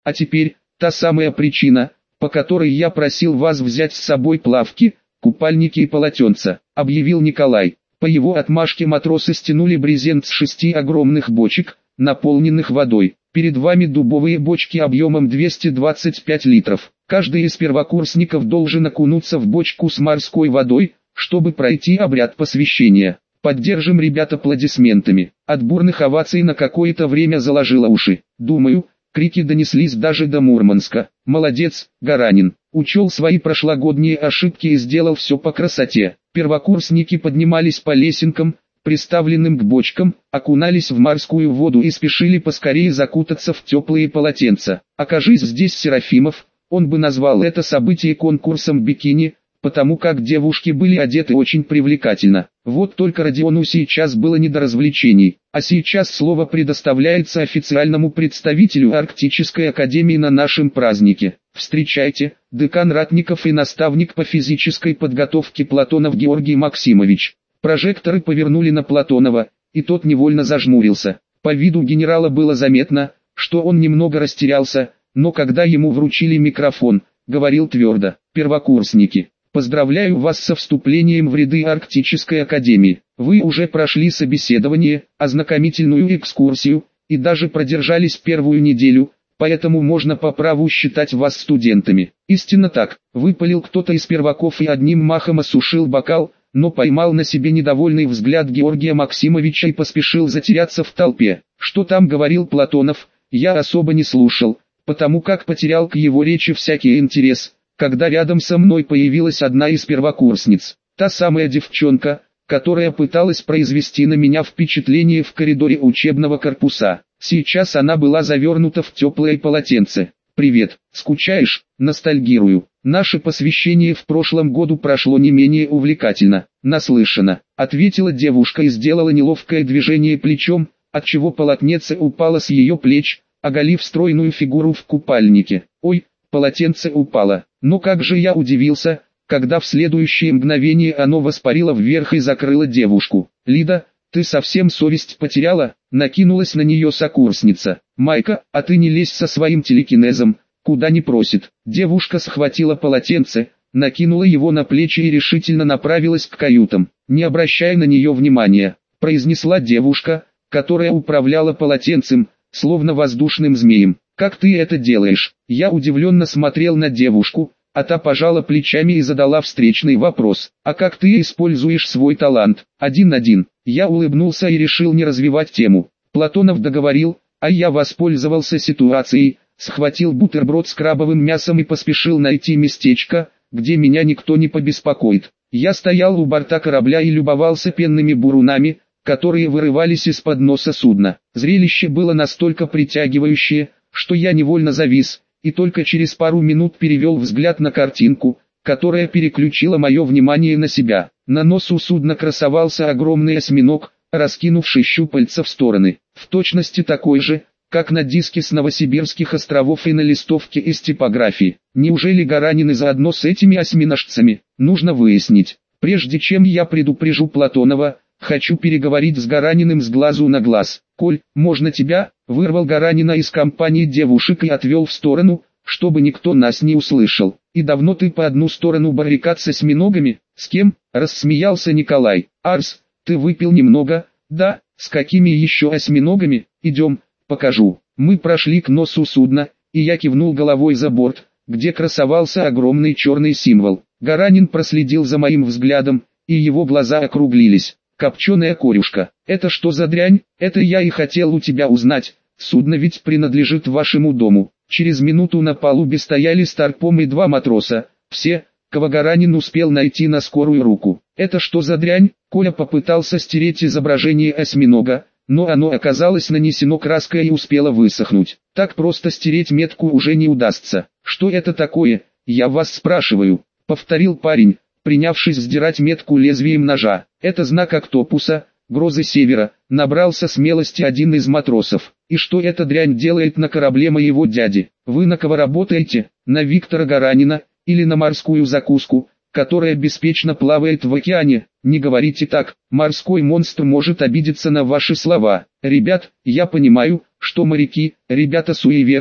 А теперь, та самая причина, по которой я просил вас взять с собой плавки, купальники и полотенца, объявил Николай. По его отмашке матросы стянули брезент с 6 огромных бочек, наполненных водой. Перед вами дубовые бочки объемом 225 литров. Каждый из первокурсников должен окунуться в бочку с морской водой, чтобы пройти обряд посвящения. Поддержим ребят аплодисментами. От бурных оваций на какое-то время заложило уши. Думаю, крики донеслись даже до Мурманска. Молодец, Гаранин. Учел свои прошлогодние ошибки и сделал все по красоте. Первокурсники поднимались по лесенкам, приставленным к бочкам, окунались в морскую воду и спешили поскорее закутаться в теплые полотенца. Окажись здесь Серафимов, он бы назвал это событие конкурсом бикини, потому как девушки были одеты очень привлекательно. Вот только Родиону сейчас было не до развлечений, а сейчас слово предоставляется официальному представителю Арктической академии на нашем празднике. Встречайте, декан Ратников и наставник по физической подготовке Платонов Георгий Максимович. Прожекторы повернули на Платонова, и тот невольно зажмурился. По виду генерала было заметно, что он немного растерялся, но когда ему вручили микрофон, говорил твердо: «Первокурсники, поздравляю вас со вступлением в ряды Арктической академии. Вы уже прошли собеседование, ознакомительную экскурсию, и даже продержались первую неделю, поэтому можно по праву считать вас студентами». «Истинно так», — выпалил кто-то из перваков и одним махом осушил бокал, но поймал на себе недовольный взгляд Георгия Максимовича и поспешил затеряться в толпе. Что там говорил Платонов, я особо не слушал, потому как потерял к его речи всякий интерес, когда рядом со мной появилась одна из первокурсниц. Та самая девчонка, которая пыталась произвести на меня впечатление в коридоре учебного корпуса. Сейчас она была завернута в теплое полотенце. «Привет, скучаешь?» «Ностальгирую. Наше посвящение в прошлом году прошло не менее увлекательно». «Наслышана», — ответила девушка и сделала неловкое движение плечом, отчего полотенце упало с ее плеч, оголив стройную фигуру в купальнике. «Ой, полотенце упало». Но как же я удивился, когда в следующее мгновение оно воспарило вверх и закрыло девушку. «Лида, ты совсем совесть потеряла?» — накинулась на нее сокурсница. «Майка, а ты не лезь со своим телекинезом, куда не просит». Девушка схватила полотенце, накинула его на плечи и решительно направилась к каютам. «Не обращай на нее внимания», — произнесла девушка, которая управляла полотенцем, словно воздушным змеем. «Как ты это делаешь?» Я удивленно смотрел на девушку, а та пожала плечами и задала встречный вопрос. «А как ты используешь свой талант?» «Один-один». Я улыбнулся и решил не развивать тему. Платонов договорил, а я воспользовался ситуацией, схватил бутерброд с крабовым мясом и поспешил найти местечко, где меня никто не побеспокоит. Я стоял у борта корабля и любовался пенными бурунами, которые вырывались из-под носа судна. Зрелище было настолько притягивающее, что я невольно завис, и только через пару минут перевел взгляд на картинку, которая переключила мое внимание на себя. На носу судна красовался огромный осьминог, раскинувший щупальца в стороны, в точности такой же, как на диске с Новосибирских островов и на листовке из типографии. Неужели Гаранины заодно с этими осьминожцами? Нужно выяснить. Прежде чем я предупрежу Платонова, хочу переговорить с Гараниным с глазу на глаз. «Коль, можно тебя?» — вырвал Гаранина из компании девушек и отвел в сторону, чтобы никто нас не услышал. «И давно ты по одну сторону баррикад с осьминогами?» «С кем?» — рассмеялся Николай. «Арс, ты выпил немного?» «Да, с какими еще осьминогами? Идем, покажу». Мы прошли к носу судна, и я кивнул головой за борт, где красовался огромный черный символ. Гаранин проследил за моим взглядом, и его глаза округлились. «Копченая корюшка, это что за дрянь?» «Это я и хотел у тебя узнать, судно ведь принадлежит вашему дому». Через минуту на палубе стояли старпом и два матроса, все, кого Гаранин успел найти на скорую руку. «Это что за дрянь?» Коля попытался стереть изображение осьминога, но оно оказалось нанесено краской и успело высохнуть. Так просто стереть метку уже не удастся. «Что это такое, я вас спрашиваю?» — повторил парень, принявшись сдирать метку лезвием ножа. «Это знак октопуса, грозы севера», — набрался смелости один из матросов. «И что эта дрянь делает на корабле моего дяди? Вы на кого работаете? На Виктора Гаранина, или на морскую закуску, которая беспечно плавает в океане?» «Не говорите так, морской монстр может обидеться на ваши слова. Ребят, я понимаю, что моряки, ребята суеверные,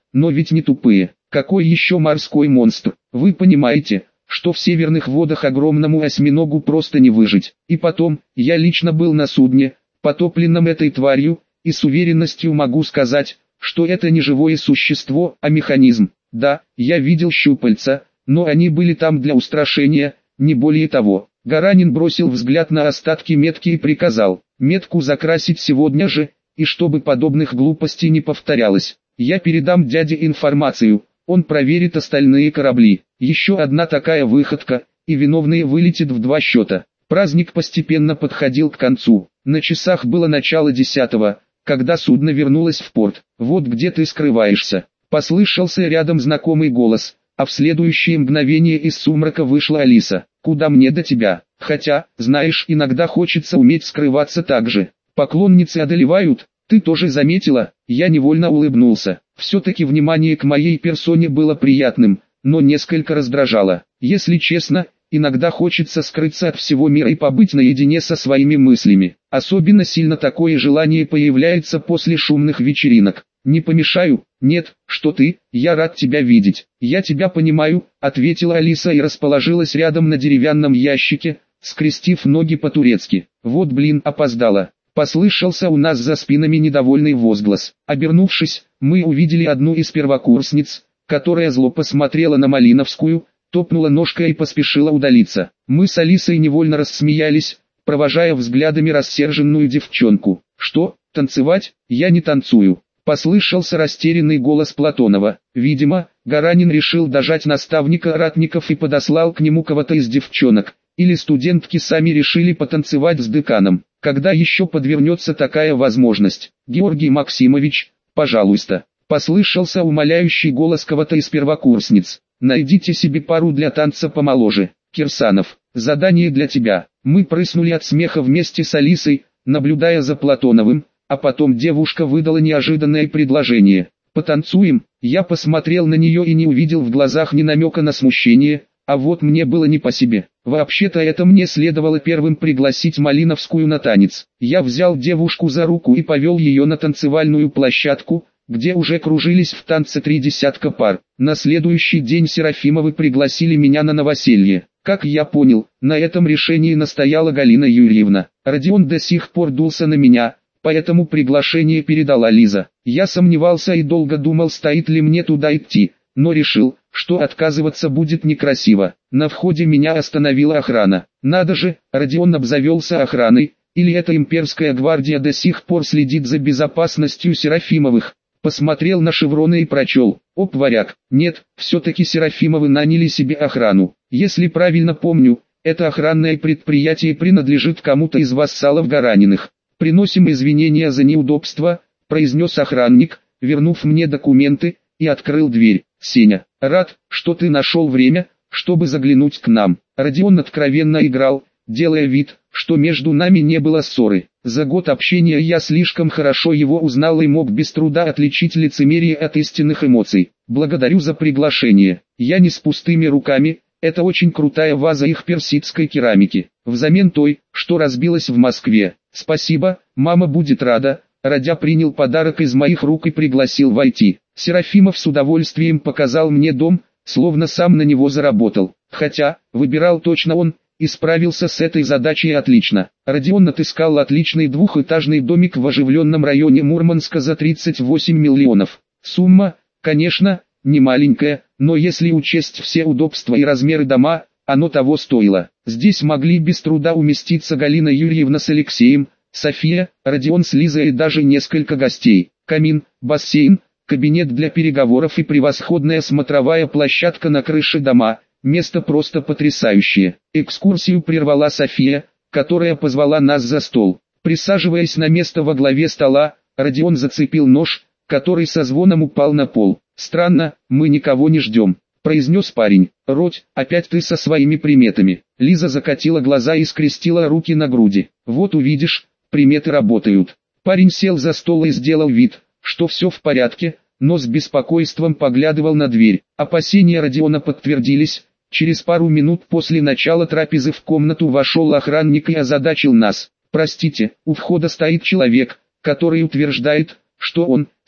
но ведь не тупые. Какой еще морской монстр? Вы понимаете, что в северных водах огромному осьминогу просто не выжить. И потом, я лично был на судне, потопленном этой тварью, и с уверенностью могу сказать, что это не живое существо, а механизм. Да, я видел щупальца, но они были там для устрашения, не более того. Гаранин бросил взгляд на остатки метки и приказал метку закрасить сегодня же, и чтобы подобных глупостей не повторялось. Я передам дяде информацию, он проверит остальные корабли. Еще одна такая выходка, и виновный вылетит в 2 счета. Праздник постепенно подходил к концу. На часах было начало 10-го, когда судно вернулось в порт. «Вот где ты скрываешься», — послышался рядом знакомый голос, а в следующее мгновение из сумрака вышла Алиса. «Куда мне до тебя? Хотя, знаешь, иногда хочется уметь скрываться так же. Поклонницы одолевают, ты тоже заметила?» Я невольно улыбнулся. Все-таки внимание к моей персоне было приятным, но несколько раздражало. Если честно, иногда хочется скрыться от всего мира и побыть наедине со своими мыслями. Особенно сильно такое желание появляется после шумных вечеринок. «Не помешаю?» «Нет, что ты, я рад тебя видеть». «Я тебя понимаю», — ответила Алиса и расположилась рядом на деревянном ящике, скрестив ноги по-турецки. «Вот блин, опоздала». Послышался у нас за спинами недовольный возглас. Обернувшись, мы увидели одну из первокурсниц, которая зло посмотрела на Малиновскую, топнула ножкой и поспешила удалиться. Мы с Алисой невольно рассмеялись, провожая взглядами рассерженную девчонку. «Что, танцевать? Я не танцую», — послышался растерянный голос Платонова. Видимо, Гаранин решил дожать наставника ратников и подослал к нему кого-то из девчонок. Или студентки сами решили потанцевать с деканом. Когда еще подвернется такая возможность? «Георгий Максимович, пожалуйста», — послышался умоляющий голос кого-то из первокурсниц. «Найдите себе пару для танца помоложе. Кирсанов, задание для тебя». Мы прыснули от смеха вместе с Алисой, наблюдая за Платоновым, а потом девушка выдала неожиданное предложение. «Потанцуем?» Я посмотрел на нее и не увидел в глазах ни намека на смущение, а вот мне было не по себе. Вообще-то это мне следовало первым пригласить Малиновскую на танец. Я взял девушку за руку и повел ее на танцевальную площадку, где уже кружились в танце 3 десятка пар. На следующий день Серафимовы пригласили меня на новоселье. Как я понял, на этом решении настояла Галина Юрьевна. Родион до сих пор дулся на меня, поэтому приглашение передала Лиза. Я сомневался и долго думал, стоит ли мне туда идти, но решил, что отказываться будет некрасиво. На входе меня остановила охрана. Надо же, Родион обзавелся охраной, или эта имперская гвардия до сих пор следит за безопасностью Серафимовых. Посмотрел на шевроны и прочел: «Оп, варяг». Нет, все-таки Серафимовы наняли себе охрану. Если правильно помню, это охранное предприятие принадлежит кому-то из вассалов Гараниных. «Приносим извинения за неудобства», — произнес охранник, вернув мне документы, и открыл дверь. «Сеня, рад, что ты нашел время, чтобы заглянуть к нам». Родион откровенно играл, делая вид, что между нами не было ссоры. За год общения я слишком хорошо его узнал и мог без труда отличить лицемерие от истинных эмоций. «Благодарю за приглашение. Я не с пустыми руками, это очень крутая ваза их персидской керамики, взамен той, что разбилась в Москве». «Спасибо, мама будет рада». Родя принял подарок из моих рук и пригласил войти. Серафимов с удовольствием показал мне дом, словно сам на него заработал. Хотя, выбирал точно он, и справился с этой задачей отлично. Родион отыскал отличный двухэтажный домик в оживленном районе Мурманска за 38 миллионов. Сумма, конечно, не маленькая, но если учесть все удобства и размеры дома, оно того стоило. Здесь могли без труда уместиться Галина Юрьевна с Алексеем, София, Родион с Лизой и даже несколько гостей. Камин, бассейн, кабинет для переговоров и превосходная смотровая площадка на крыше дома. Место просто потрясающее. Экскурсию прервала София, которая позвала нас за стол. Присаживаясь на место во главе стола, Родион зацепил нож, который со звоном упал на пол. «Странно, мы никого не ждем», — произнес парень. «Родь, опять ты со своими приметами». Лиза закатила глаза и скрестила руки на груди. «Вот увидишь, приметы работают». Парень сел за стол и сделал вид, что все в порядке, но с беспокойством поглядывал на дверь. Опасения Родиона подтвердились. Через пару минут после начала трапезы в комнату вошел охранник и озадачил нас. «Простите, у входа стоит человек, который утверждает, что он,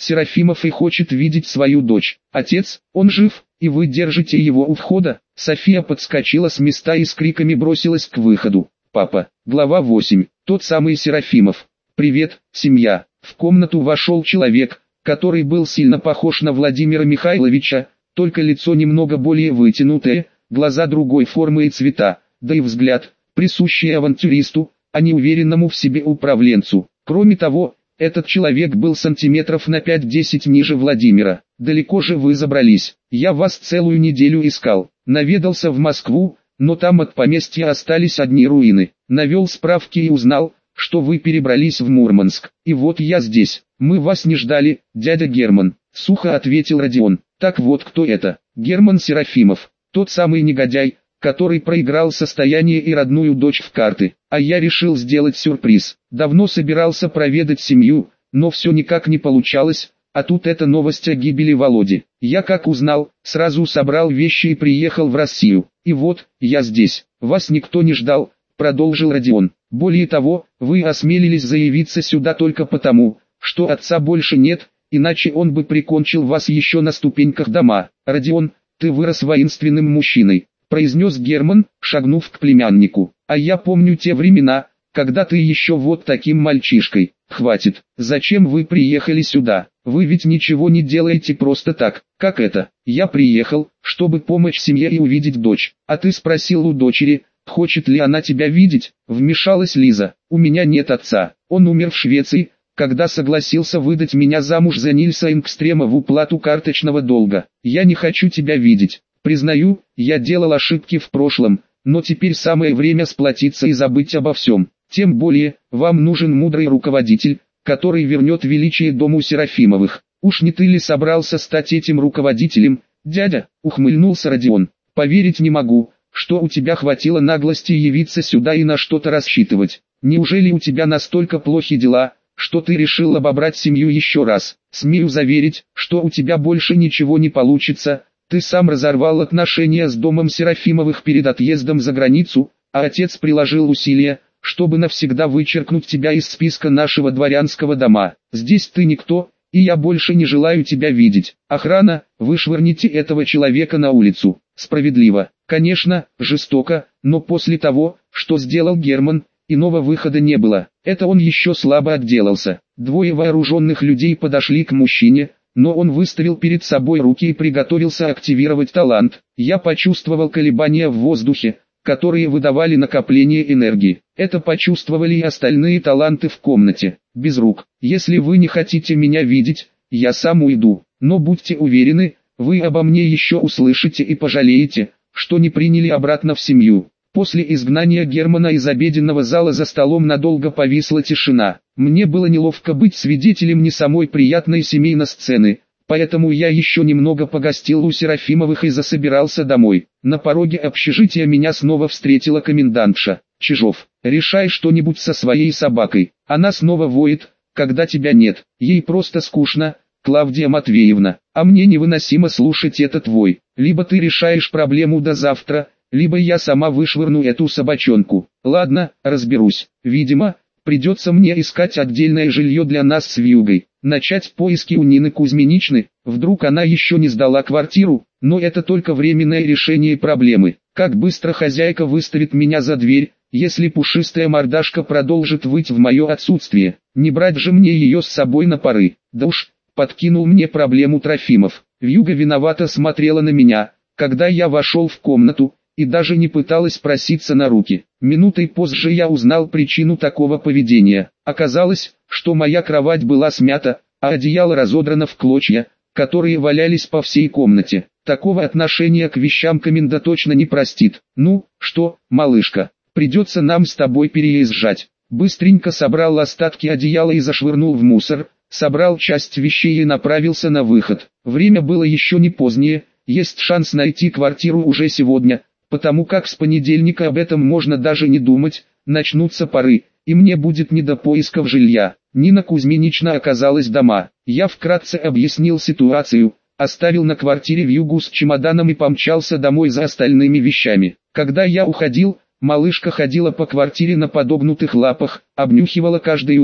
Серафимов и хочет видеть свою дочь. Отец, он жив, и вы держите его у входа. София подскочила с места и с криками бросилась к выходу. Папа. Глава 8. Тот самый Серафимов. Привет, семья. В комнату вошел человек, который был сильно похож на Владимира Михайловича, только лицо немного более вытянутое, глаза другой формы и цвета, да и взгляд, присущий авантюристу, а не уверенному в себе управленцу. Кроме того, этот человек был сантиметров на 5-10 ниже Владимира. Далеко же вы забрались? Я вас целую неделю искал. Наведался в Москву, но там от поместья остались одни руины. Навел справки и узнал, что вы перебрались в Мурманск. И вот я здесь. Мы вас не ждали, дядя Герман. Сухо ответил Родион. Так вот кто это? Герман Серафимов. Тот самый негодяй, который проиграл состояние и родную дочь в карты. А я решил сделать сюрприз. Давно собирался проведать семью, но все никак не получалось, а тут эта новость о гибели Володи. Я как узнал, сразу собрал вещи и приехал в Россию. И вот, я здесь. Вас никто не ждал, продолжил Родион. Более того, вы осмелились заявиться сюда только потому, что отца больше нет, иначе он бы прикончил вас еще на ступеньках дома. Родион, ты вырос воинственным мужчиной, произнес Герман, шагнув к племяннику. А я помню те времена, когда ты еще вот таким мальчишкой. Хватит, зачем вы приехали сюда? Вы ведь ничего не делаете просто так. Как это? Я приехал, чтобы помочь семье и увидеть дочь. А ты спросил у дочери, хочет ли она тебя видеть? Вмешалась Лиза. У меня нет отца. Он умер в Швеции, когда согласился выдать меня замуж за Нильса Ингстрема в уплату карточного долга. Я не хочу тебя видеть. Признаю, я делал ошибки в прошлом, но теперь самое время сплотиться и забыть обо всем. Тем более, вам нужен мудрый руководитель, который вернет величие дому Серафимовых. Уж не ты ли собрался стать этим руководителем, дядя? Ухмыльнулся Родион. Поверить не могу, что у тебя хватило наглости явиться сюда и на что-то рассчитывать. Неужели у тебя настолько плохи дела, что ты решил обобрать семью еще раз? Смею заверить, что у тебя больше ничего не получится. Ты сам разорвал отношения с домом Серафимовых перед отъездом за границу, а отец приложил усилия, чтобы навсегда вычеркнуть тебя из списка нашего дворянского дома. Здесь ты никто, и я больше не желаю тебя видеть. Охрана, вышвырните этого человека на улицу. Справедливо, конечно, жестоко, но после того, что сделал Герман, иного выхода не было. Это он еще слабо отделался. Двое вооруженных людей подошли к мужчине, но он выставил перед собой руки и приготовился активировать талант. Я почувствовал колебания в воздухе, которые выдавали накопление энергии. Это почувствовали и остальные таланты в комнате. Без рук. Если вы не хотите меня видеть, я сам уйду. Но будьте уверены, вы обо мне еще услышите и пожалеете, что не приняли обратно в семью. После изгнания Германа из обеденного зала за столом надолго повисла тишина. Мне было неловко быть свидетелем не самой приятной семейной сцены, поэтому я еще немного погостил у Серафимовых и засобирался домой. На пороге общежития меня снова встретила комендантша. Чижов, решай что-нибудь со своей собакой. Она снова воет, когда тебя нет. Ей просто скучно, Клавдия Матвеевна. А мне невыносимо слушать этот вой. Либо ты решаешь проблему до завтра, либо я сама вышвырну эту собачонку. Ладно, разберусь. Видимо, придется мне искать отдельное жилье для нас с Вьюгой. Начать поиски у Нины Кузьминичны. Вдруг она еще не сдала квартиру, но это только временное решение проблемы. Как быстро хозяйка выставит меня за дверь, если пушистая мордашка продолжит выть в мое отсутствие. Не брать же мне ее с собой на поры. Да уж, подкинул мне проблему Трофимов. Вьюга виновато смотрела на меня, когда я вошел в комнату, и даже не пыталась проситься на руки. Минутой позже я узнал причину такого поведения. Оказалось, что моя кровать была смята, а одеяло разодрано в клочья, которые валялись по всей комнате. Такого отношения к вещам коменда точно не простит. Ну, что, малышка, придется нам с тобой переезжать. Быстренько собрал остатки одеяла и зашвырнул в мусор, собрал часть вещей и направился на выход. Время было еще не позднее, есть шанс найти квартиру уже сегодня. Потому как с понедельника об этом можно даже не думать, начнутся поры, и мне будет не до поисков жилья. Нина Кузьминична оказалась дома. Я вкратце объяснил ситуацию, оставил на квартире Вьюгу с чемоданом и помчался домой за остальными вещами. Когда я уходил, малышка ходила по квартире на подогнутых лапах, обнюхивала каждый угол,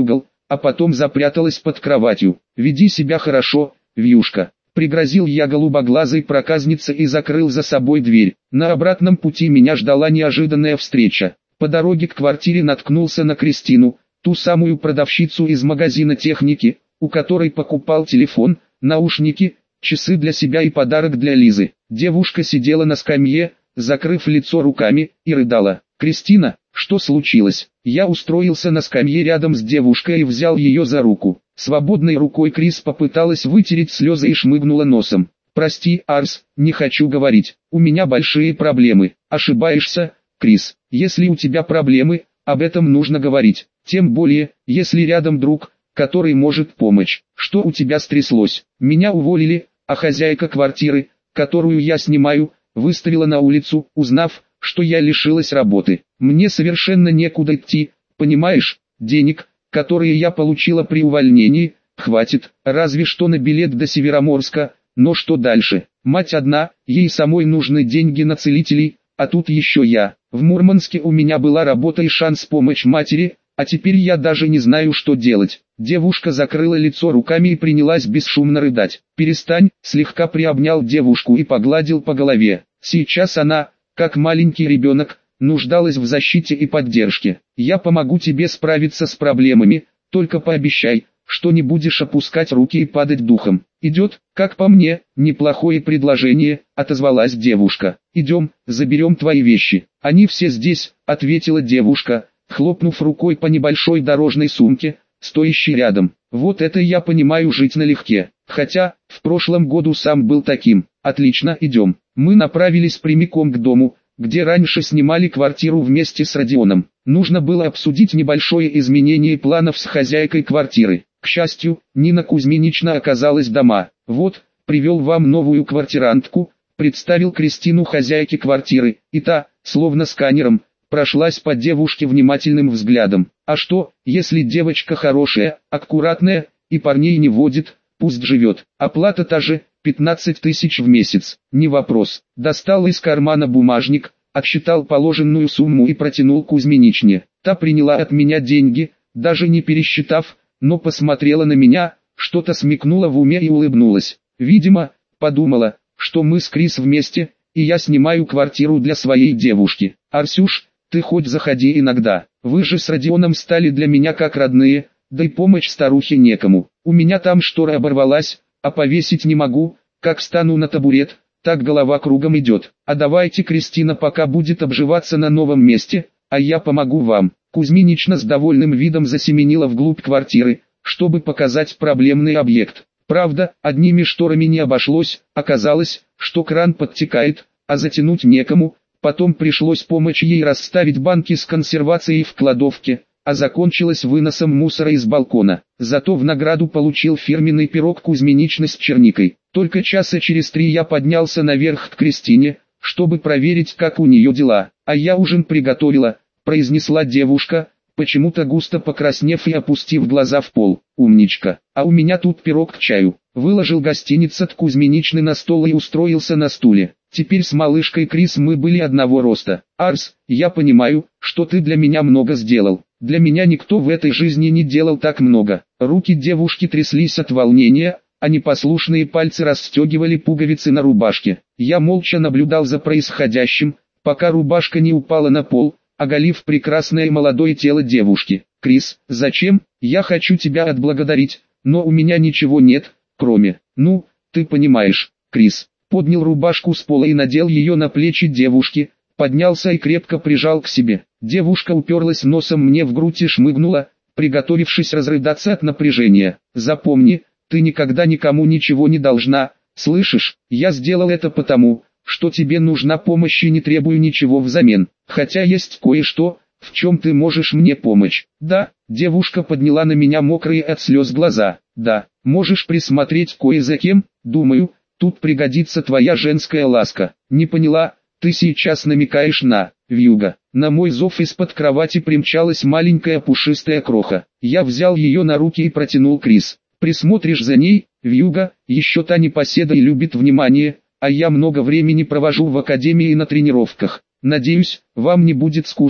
а потом запряталась под кроватью. «Веди себя хорошо, Вьюшка», — пригрозил я голубоглазой проказнице и закрыл за собой дверь. На обратном пути меня ждала неожиданная встреча. По дороге к квартире наткнулся на Кристину, ту самую продавщицу из магазина техники, у которой покупал телефон, наушники, часы для себя и подарок для Лизы. Девушка сидела на скамье, закрыв лицо руками, и рыдала. «Кристина, что случилось?» Я устроился на скамье рядом с девушкой и взял ее за руку. Свободной рукой Крис попыталась вытереть слезы и шмыгнула носом. «Прости, Арс, не хочу говорить, у меня большие проблемы». «Ошибаешься, Крис, если у тебя проблемы, об этом нужно говорить, тем более, если рядом друг, который может помочь. Что у тебя стряслось?» «Меня уволили, а хозяйка квартиры, которую я снимаю, выставила на улицу, узнав, что я лишилась работы. Мне совершенно некуда идти, понимаешь, денег, которые я получила при увольнении, хватит, разве что на билет до Североморска, но что дальше? Мать одна, ей самой нужны деньги на целителей, а тут еще я. В Мурманске у меня была работа и шанс помочь матери, а теперь я даже не знаю, что делать». Девушка закрыла лицо руками и принялась бесшумно рыдать. «Перестань», слегка приобнял девушку и погладил по голове. Сейчас она, как маленький ребенок, нуждалась в защите и поддержке. «Я помогу тебе справиться с проблемами, только пообещай, что не будешь опускать руки и падать духом». «Идет, как по мне, неплохое предложение», — отозвалась девушка. «Идем, заберем твои вещи». «Они все здесь», — ответила девушка, хлопнув рукой по небольшой дорожной сумке, стоящей рядом. «Вот это я понимаю, жить налегке. Хотя, в прошлом году сам был таким». «Отлично, идем». Мы направились прямиком к дому, где раньше снимали квартиру вместе с Родионом. Нужно было обсудить небольшое изменение планов с хозяйкой квартиры. К счастью, Нина Кузьминична оказалась дома. «Вот, привел вам новую квартирантку», представил Кристину хозяйке квартиры, и та, словно сканером, прошлась по девушке внимательным взглядом. «А что, если девочка хорошая, аккуратная, и парней не водит, пусть живет. Оплата та же, 15 тысяч в месяц, не вопрос». Достал из кармана бумажник, отсчитал положенную сумму и протянул Кузьминичне. Та приняла от меня деньги, даже не пересчитав, но посмотрела на меня, что-то смекнула в уме и улыбнулась. Видимо, подумала, что мы с Крис вместе, и я снимаю квартиру для своей девушки. «Арсюш, ты хоть заходи иногда, вы же с Родионом стали для меня как родные, да и помочь старухе некому. У меня там штора оборвалась, а повесить не могу, как стану на табурет, так голова кругом идет. А давайте Кристина пока будет обживаться на новом месте, а я помогу вам». Кузьминична с довольным видом засеменила вглубь квартиры, чтобы показать проблемный объект. Правда, одними шторами не обошлось, оказалось, что кран подтекает, а затянуть некому, потом пришлось помочь ей расставить банки с консервацией в кладовке, а закончилось выносом мусора из балкона. Зато в награду получил фирменный пирог Кузьминичны с черникой. Только часа через 3 я поднялся наверх к Кристине, чтобы проверить, как у нее дела. «А я ужин приготовила», произнесла девушка, почему-то густо покраснев и опустив глаза в пол. «Умничка, а у меня тут пирог к чаю». Выложил гостиниц от Кузьминичны на стол и устроился на стуле. Теперь с малышкой Крис мы были одного роста. «Арс, я понимаю, что ты для меня много сделал. Для меня никто в этой жизни не делал так много». Руки девушки тряслись от волнения, а непослушные пальцы расстегивали пуговицы на рубашке. Я молча наблюдал за происходящим, пока рубашка не упала на пол, оголив прекрасное молодое тело девушки. «Крис, зачем? Я хочу тебя отблагодарить, но у меня ничего нет, кроме... Ну, ты понимаешь, Крис». Поднял рубашку с пола и надел ее на плечи девушки, поднялся и крепко прижал к себе. Девушка уперлась носом мне в грудь и шмыгнула, приготовившись разрыдаться от напряжения. «Запомни, ты никогда никому ничего не должна, слышишь? Я сделал это потому, что тебе нужна помощь и не требую ничего взамен. Хотя есть кое-что, в чем ты можешь мне помочь». «Да», девушка подняла на меня мокрые от слез глаза. «Да, можешь присмотреть кое за кем, думаю, тут пригодится твоя женская ласка». «Не поняла, ты сейчас намекаешь на...» «Вьюга». На мой зов из-под кровати примчалась маленькая пушистая кроха. Я взял ее на руки и протянул Крис. «Присмотришь за ней, Вьюга, еще та непоседа и любит внимание, а я много времени провожу в академии и на тренировках. Надеюсь, вам не будет скучно,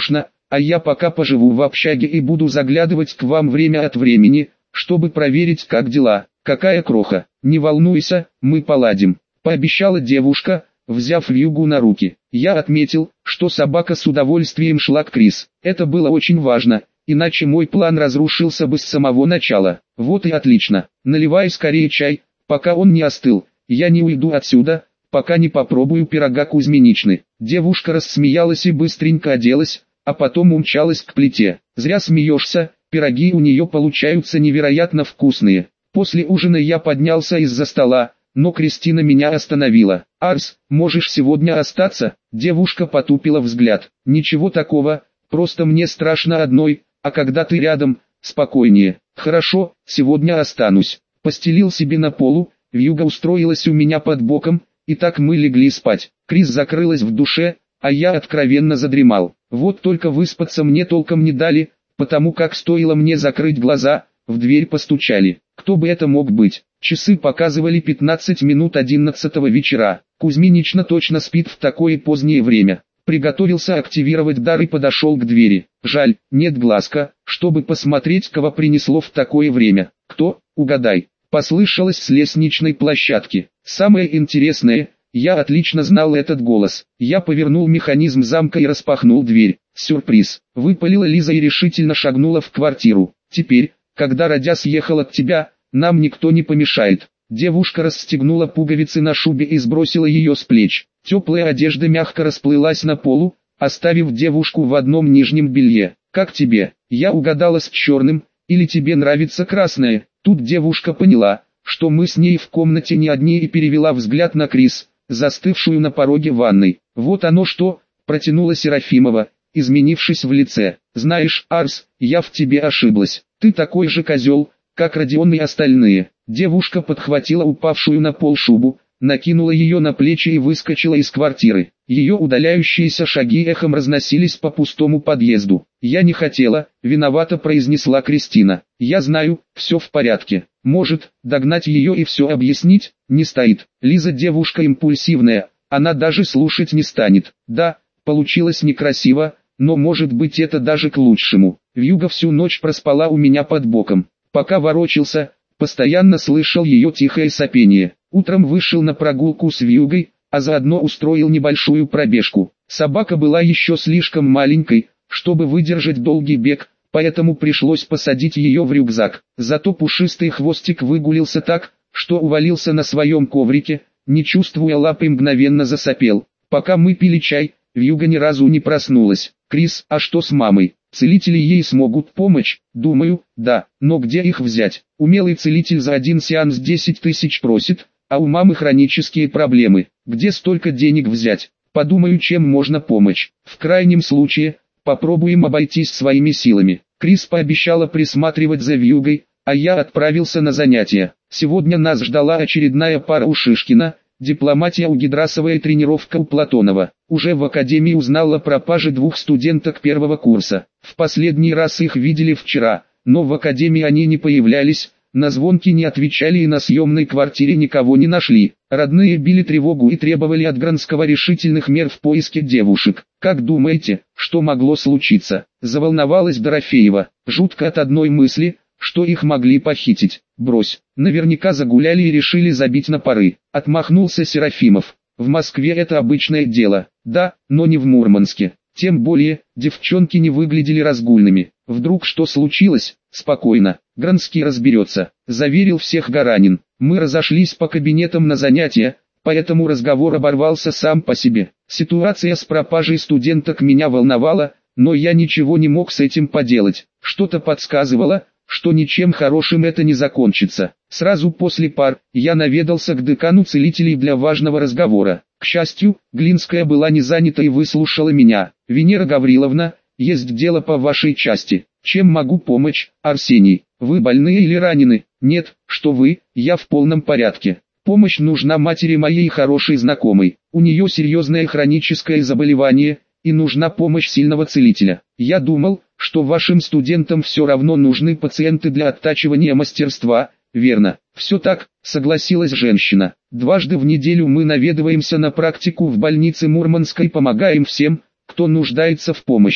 а я пока поживу в общаге и буду заглядывать к вам время от времени, чтобы проверить, как дела. Какая кроха, не волнуйся, мы поладим, пообещала девушка, взяв Вьюгу на руки. Я отметил, что собака с удовольствием шла к Крис. Это было очень важно, иначе мой план разрушился бы с самого начала. Вот и отлично, наливай скорее чай, пока он не остыл. Я не уйду отсюда, пока не попробую пирога Кузьминичны. Девушка рассмеялась и быстренько оделась, а потом умчалась к плите. Зря смеешься, пироги у нее получаются невероятно вкусные. После ужина я поднялся из-за стола, но Кристина меня остановила. «Арс, можешь сегодня остаться?» Девушка потупила взгляд. «Ничего такого, просто мне страшно одной, а когда ты рядом, спокойнее». «Хорошо, сегодня останусь». Постелил себе на полу, Вьюга устроилась у меня под боком, и так мы легли спать. Крис закрылась в душе, а я откровенно задремал. Вот только выспаться мне толком не дали, потому как стоило мне закрыть глаза, в дверь постучали. Кто бы это мог быть? Часы показывали 15 минут 11 вечера. Кузьминична точно спит в такое позднее время. Приготовился активировать дар и подошел к двери. Жаль, нет глазка, чтобы посмотреть, кого принесло в такое время. Кто? Угадай. Послышалось с лестничной площадки. Самое интересное, я отлично знал этот голос. Я повернул механизм замка и распахнул дверь. Сюрприз. Выпалила Лиза и решительно шагнула в квартиру. Теперь, когда Радя съехала от тебя, нам никто не помешает. Девушка расстегнула пуговицы на шубе и сбросила ее с плеч. Теплая одежда мягко расплылась на полу, оставив девушку в одном нижнем белье. «Как тебе? Я угадала с черным, или тебе нравится красное?» Тут девушка поняла, что мы с ней в комнате не одни, и перевела взгляд на Крис, застывшую на пороге ванной. «Вот оно что!» – протянула Серафимова, изменившись в лице. «Знаешь, Арс, я в тебе ошиблась. Ты такой же козел, как Родион и остальные». Девушка подхватила упавшую на пол шубу, накинула ее на плечи и выскочила из квартиры. Ее удаляющиеся шаги эхом разносились по пустому подъезду. «Я не хотела», — виновато произнесла Кристина. «Я знаю, все в порядке. Может, догнать ее и все объяснить?» «Не стоит. Лиза девушка импульсивная, она даже слушать не станет. Да, получилось некрасиво, но может быть это даже к лучшему. Вьюга всю ночь проспала у меня под боком. Пока ворочался, постоянно слышал ее тихое сопение. Утром вышел на прогулку с Вьюгой, а заодно устроил небольшую пробежку. Собака была еще слишком маленькой, чтобы выдержать долгий бег, поэтому пришлось посадить ее в рюкзак. Зато пушистый хвостик выгулился так, что увалился на своем коврике, не чувствуя лап и мгновенно засопел. Пока мы пили чай, Вьюга ни разу не проснулась. «Крис, а что с мамой? Целители ей смогут помочь?» «Думаю, да, но где их взять? Умелый целитель за один сеанс 10 тысяч просит, а у мамы хронические проблемы. Где столько денег взять? Подумаю, чем можно помочь. В крайнем случае, попробуем обойтись своими силами». Крис пообещала присматривать за Вьюгой, а я отправился на занятия. Сегодня нас ждала очередная пара у Шишкина, дипломатия у Гидрасова и тренировка у Платонова. Уже в академии узнал о пропаже двух студенток первого курса. В последний раз их видели вчера, но в академии они не появлялись, на звонки не отвечали и на съемной квартире никого не нашли. Родные били тревогу и требовали от Гранского решительных мер в поиске девушек. «Как думаете, что могло случиться?» – заволновалась Дорофеева. «Жутко от одной мысли, что их могли похитить. Брось, наверняка загуляли и решили забить на пары», — отмахнулся Серафимов. «В Москве это обычное дело, да, но не в Мурманске. Тем более, девчонки не выглядели разгульными. Вдруг что случилось?» «Спокойно, Гранский разберется», — заверил всех Гаранин. Мы разошлись по кабинетам на занятия, поэтому разговор оборвался сам по себе. Ситуация с пропажей студенток меня волновала, но я ничего не мог с этим поделать. Что-то подсказывало, что ничем хорошим это не закончится. Сразу после пар, я наведался к декану целителей для важного разговора. К счастью, Глинская была не занята и выслушала меня. «Венера Гавриловна, есть дело по вашей части. Чем могу помочь, Арсений? Вы больны или ранены?» «Нет, что вы, я в полном порядке. Помощь нужна матери моей хорошей знакомой. У нее серьезное хроническое заболевание, и нужна помощь сильного целителя. Я думал, что вашим студентам все равно нужны пациенты для оттачивания мастерства». «Верно, все так», — согласилась женщина. «Дважды в неделю мы наведываемся на практику в больнице Мурманской и помогаем всем, кто нуждается в помощи.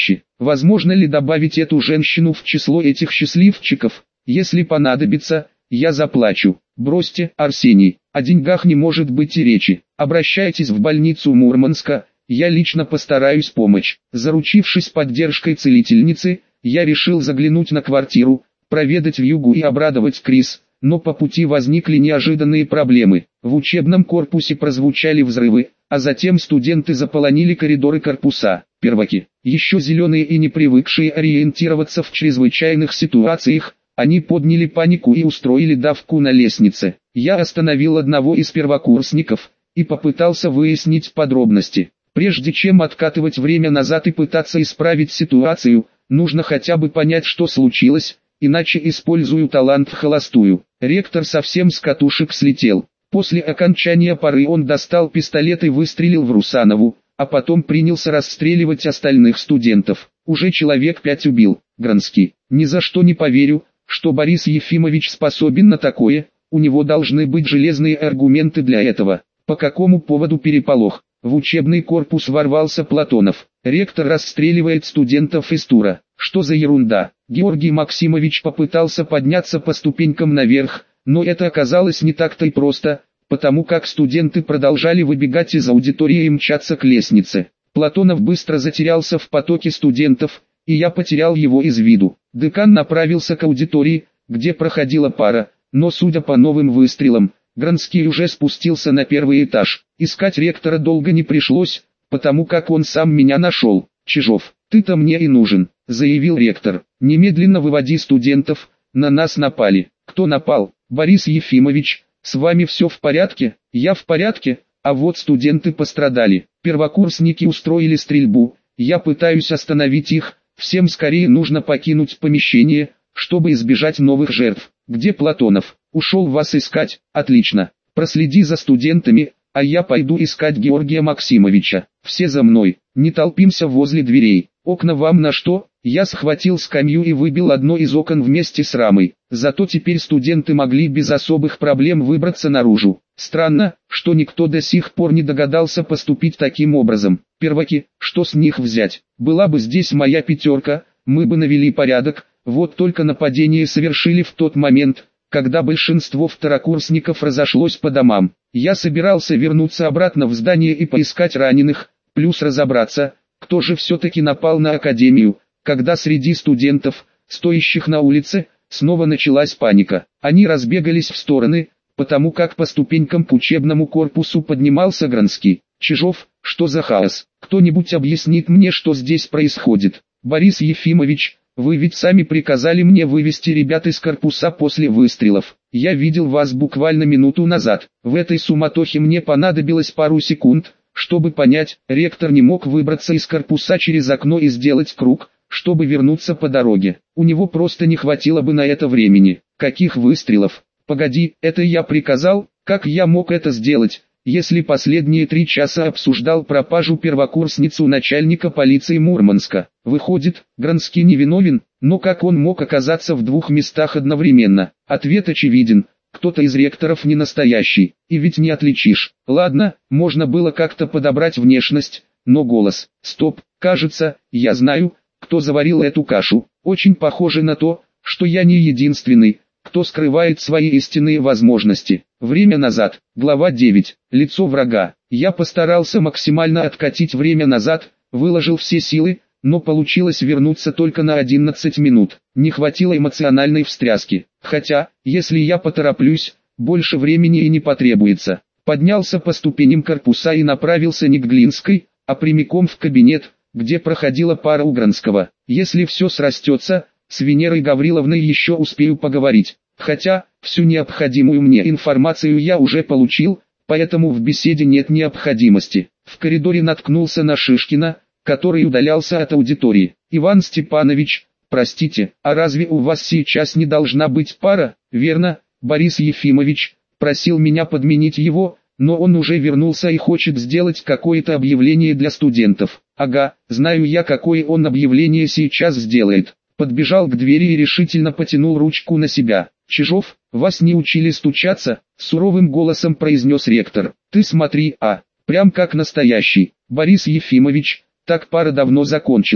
Возможно ли добавить эту женщину в число этих счастливчиков? Если понадобится, я заплачу. Бросьте, Арсений, о деньгах не может быть и речи. Обращайтесь в больницу Мурманска, я лично постараюсь помочь. Заручившись поддержкой целительницы, я решил заглянуть на квартиру, проведать Вьюгу и обрадовать Крис, но по пути возникли неожиданные проблемы. В учебном корпусе прозвучали взрывы, а затем студенты заполонили коридоры корпуса. Перваки, еще зеленые и не привыкшие ориентироваться в чрезвычайных ситуациях, они подняли панику и устроили давку на лестнице. Я остановил одного из первокурсников и попытался выяснить подробности. Прежде чем откатывать время назад и пытаться исправить ситуацию, нужно хотя бы понять, что случилось, иначе использую талант вхолостую. Ректор совсем с катушек слетел. После окончания пары он достал пистолет и выстрелил в Русанову, а потом принялся расстреливать остальных студентов. Уже человек 5 убил. Гранский. Ни за что не поверю, что Борис Ефимович способен на такое, у него должны быть железные аргументы для этого. По какому поводу переполох? В учебный корпус ворвался Платонов. Ректор расстреливает студентов из тура. Что за ерунда? Георгий Максимович попытался подняться по ступенькам наверх, но это оказалось не так-то и просто, потому как студенты продолжали выбегать из аудитории и мчаться к лестнице. Платонов быстро затерялся в потоке студентов, и я потерял его из виду. Декан направился к аудитории, где проходила пара, но судя по новым выстрелам, Гранский уже спустился на первый этаж. Искать ректора долго не пришлось, потому как он сам меня нашел. «Чижов, ты-то мне и нужен», — заявил ректор. «Немедленно выводи студентов, на нас напали». «Кто напал?» «Борис Ефимович, с вами все в порядке?» «Я в порядке, а вот студенты пострадали. Первокурсники устроили стрельбу, я пытаюсь остановить их, всем скорее нужно покинуть помещение, чтобы избежать новых жертв». «Где Платонов?» «Ушел вас искать». «Отлично. Проследи за студентами, а я пойду искать Георгия Максимовича. Все за мной, не толпимся возле дверей. Окна вам на что?» Я схватил скамью и выбил одно из окон вместе с рамой. Зато теперь студенты могли без особых проблем выбраться наружу. Странно, что никто до сих пор не догадался поступить таким образом. Перваки, что с них взять? Была бы здесь моя пятерка, мы бы навели порядок. Вот только нападение совершили в тот момент, когда большинство второкурсников разошлось по домам. Я собирался вернуться обратно в здание и поискать раненых, плюс разобраться, кто же все-таки напал на академию, когда среди студентов, стоящих на улице, снова началась паника. Они разбегались в стороны, потому как по ступенькам к учебному корпусу поднимался Гранский. «Чижов, что за хаос? Кто-нибудь объяснит мне, что здесь происходит?» «Борис Ефимович, вы ведь сами приказали мне вывести ребят из корпуса после выстрелов. Я видел вас буквально минуту назад. В этой суматохе мне понадобилось пару секунд, чтобы понять, ректор не мог выбраться из корпуса через окно и сделать круг, чтобы вернуться по дороге. У него просто не хватило бы на это времени». «Каких выстрелов? Погоди, это я приказал? Как я мог это сделать, если последние 3 часа обсуждал пропажу первокурсницу начальника полиции Мурманска?» Выходит, Гранский невиновен, но как он мог оказаться в 2 местах одновременно? Ответ очевиден. Кто-то из ректоров не настоящий, и ведь не отличишь. Ладно, можно было как-то подобрать внешность, но голос. Стоп, кажется, я знаю, кто заварил эту кашу. Очень похоже на то, что я не единственный, кто скрывает свои истинные возможности. Время назад. Глава 9. Лицо врага. Я постарался максимально откатить время назад, выложил все силы, но получилось вернуться только на 11 минут. Не хватило эмоциональной встряски. Хотя, если я потороплюсь, больше времени и не потребуется. Поднялся по ступеням корпуса и направился не к Глинской, а прямиком в кабинет, где проходила пара у Гранского. Если все срастется, с Венерой Гавриловной еще успею поговорить. Хотя, всю необходимую мне информацию я уже получил, поэтому в беседе нет необходимости. В коридоре наткнулся на Шишкина, который удалялся от аудитории. «Иван Степанович, простите, а разве у вас сейчас не должна быть пара?» «Верно, Борис Ефимович просил меня подменить его, но он уже вернулся и хочет сделать какое-то объявление для студентов». «Ага, знаю я, какое он объявление сейчас сделает». Подбежал к двери и решительно потянул ручку на себя. «Чижов, вас не учили стучаться?» — суровым голосом произнес ректор. «Ты смотри, прям как настоящий. Борис Ефимович, так пара давно закончилась.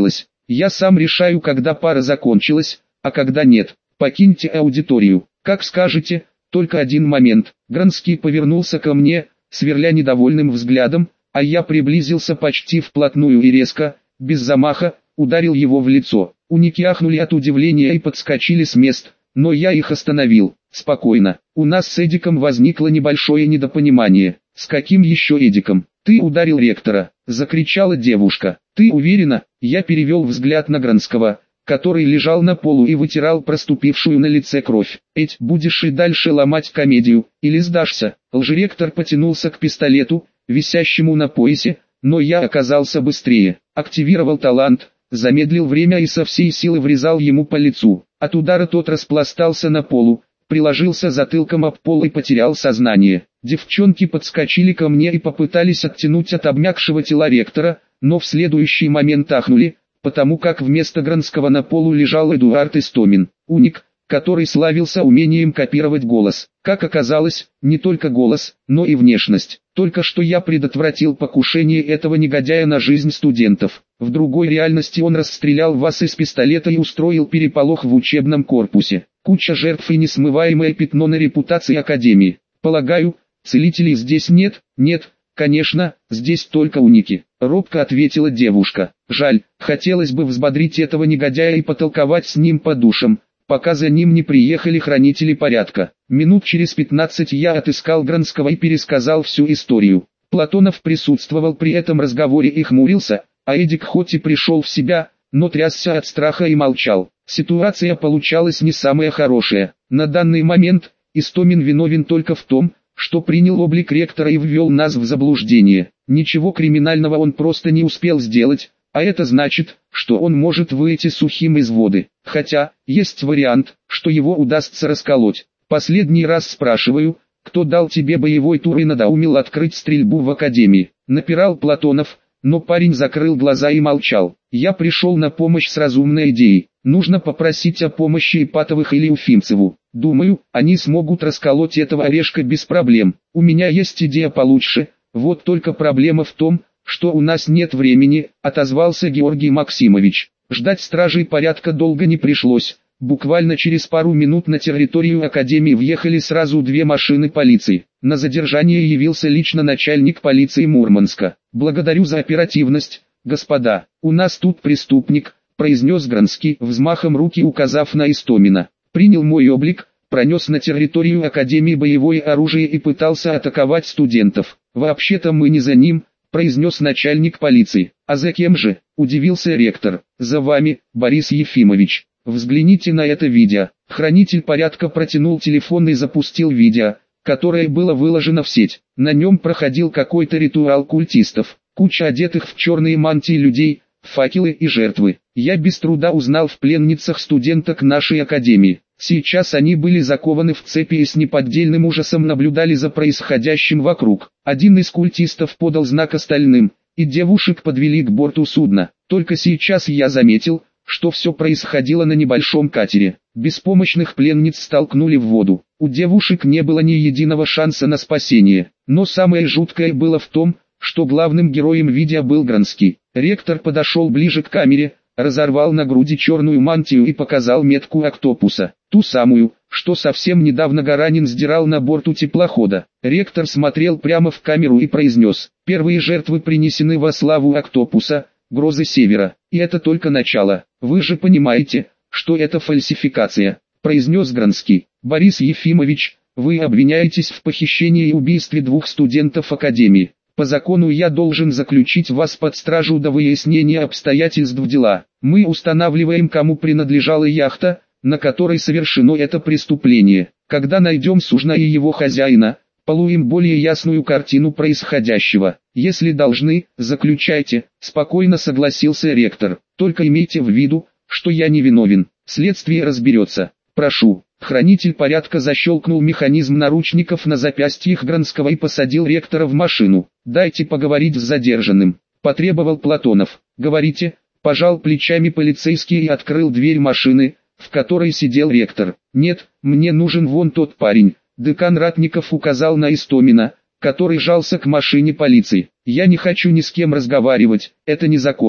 Я сам решаю, когда пара закончилась, а когда нет. Покиньте аудиторию. Как скажете, только один момент. Гранский повернулся ко мне, сверля недовольным взглядом, а я приблизился почти вплотную и резко, без замаха, ударил его в лицо. Уники ахнули от удивления и подскочили с мест, но я их остановил. Спокойно. У нас с Эдиком возникло небольшое недопонимание. С каким еще Эдиком? Ты ударил ректора, закричала девушка. Ты уверена? Я перевел взгляд на Гранского, который лежал на полу и вытирал проступившую на лице кровь. Эть, будешь и дальше ломать комедию, или сдашься? Лжеректор потянулся к пистолету, висящему на поясе, но я оказался быстрее. Активировал талант, замедлил время и со всей силы врезал ему по лицу. От удара тот распластался на полу, приложился затылком об пол и потерял сознание. Девчонки подскочили ко мне и попытались оттянуть от обмякшего тела ректора, но в следующий момент ахнули, потому как вместо Гранского на полу лежал Эдуард Истомин, уник, который славился умением копировать голос. Как оказалось, не только голос, но и внешность. Только что я предотвратил покушение этого негодяя на жизнь студентов. В другой реальности он расстрелял вас из пистолета и устроил переполох в учебном корпусе. Куча жертв и несмываемое пятно на репутации Академии. Полагаю, целителей здесь нет? Нет, конечно, здесь только уники. Робко ответила девушка. Жаль, хотелось бы взбодрить этого негодяя и потолковать с ним по душам, пока за ним не приехали хранители порядка. Минут через 15 я отыскал Гранского и пересказал всю историю. Платонов присутствовал при этом разговоре и хмурился, а Эдик хоть и пришел в себя, но трясся от страха и молчал. Ситуация получалась не самая хорошая. На данный момент Истомин виновен только в том, что принял облик ректора и ввел нас в заблуждение. Ничего криминального он просто не успел сделать, а это значит, что он может выйти сухим из воды. Хотя, есть вариант, что его удастся расколоть. Последний раз спрашиваю, кто дал тебе боевой тур и надоумил открыть стрельбу в Академии? Напирал Платонов, но парень закрыл глаза и молчал. Я пришел на помощь с разумной идеей. Нужно попросить о помощи Ипатовых или Уфимцеву. Думаю, они смогут расколоть этого орешка без проблем. У меня есть идея получше, вот только проблема в том, что у нас нет времени, отозвался Георгий Максимович. Ждать стражей порядка долго не пришлось. Буквально через пару минут на территорию Академии въехали сразу две машины полиции. На задержание явился лично начальник полиции Мурманска. Благодарю за оперативность, господа. У нас тут преступник, произнес Гранский, взмахом руки указав на Истомина. Принял мой облик, пронес на территорию Академии боевое оружие и пытался атаковать студентов. Вообще-то мы не за ним, произнес начальник полиции. А за кем же? Удивился ректор. За вами, Борис Ефимович. Взгляните на это видео. Хранитель порядка протянул телефон и запустил видео, которое было выложено в сеть. На нем проходил какой-то ритуал культистов. Куча одетых в черные мантии людей, факелы и жертвы. Я без труда узнал в пленницах студенток нашей академии. Сейчас они были закованы в цепи и с неподдельным ужасом наблюдали за происходящим вокруг. Один из культистов подал знак остальным, и девушек подвели к борту судна. Только сейчас я заметил, что все происходило на небольшом катере. Беспомощных пленниц столкнули в воду. У девушек не было ни единого шанса на спасение. Но самое жуткое было в том, что главным героем видео был Гранский. Ректор подошел ближе к камере, разорвал на груди черную мантию и показал метку октопуса. Ту самую, что совсем недавно Гаранин сдирал на борту теплохода. Ректор смотрел прямо в камеру и произнес: «Первые жертвы принесены во славу октопуса, Грозы Севера. И это только начало. Вы же понимаете, что это фальсификация», произнес Гранский. «Борис Ефимович, вы обвиняетесь в похищении и убийстве двух студентов Академии. По закону я должен заключить вас под стражу до выяснения обстоятельств дела. Мы устанавливаем, кому принадлежала яхта, на которой совершено это преступление. Когда найдем судно и его хозяина, получим более ясную картину происходящего. Если должны, заключайте», спокойно согласился ректор. «Только имейте в виду, что я не виновен. Следствие разберется. Прошу». Хранитель порядка защелкнул механизм наручников на запястьях Гранского и посадил ректора в машину. «Дайте поговорить с задержанным», — потребовал Платонов. «Говорите», — пожал плечами полицейский и открыл дверь машины, в которой сидел ректор. «Нет, мне нужен вон тот парень». Декан Ратников указал на Истомина, который жался к машине полиции. «Я не хочу ни с кем разговаривать, это незаконно».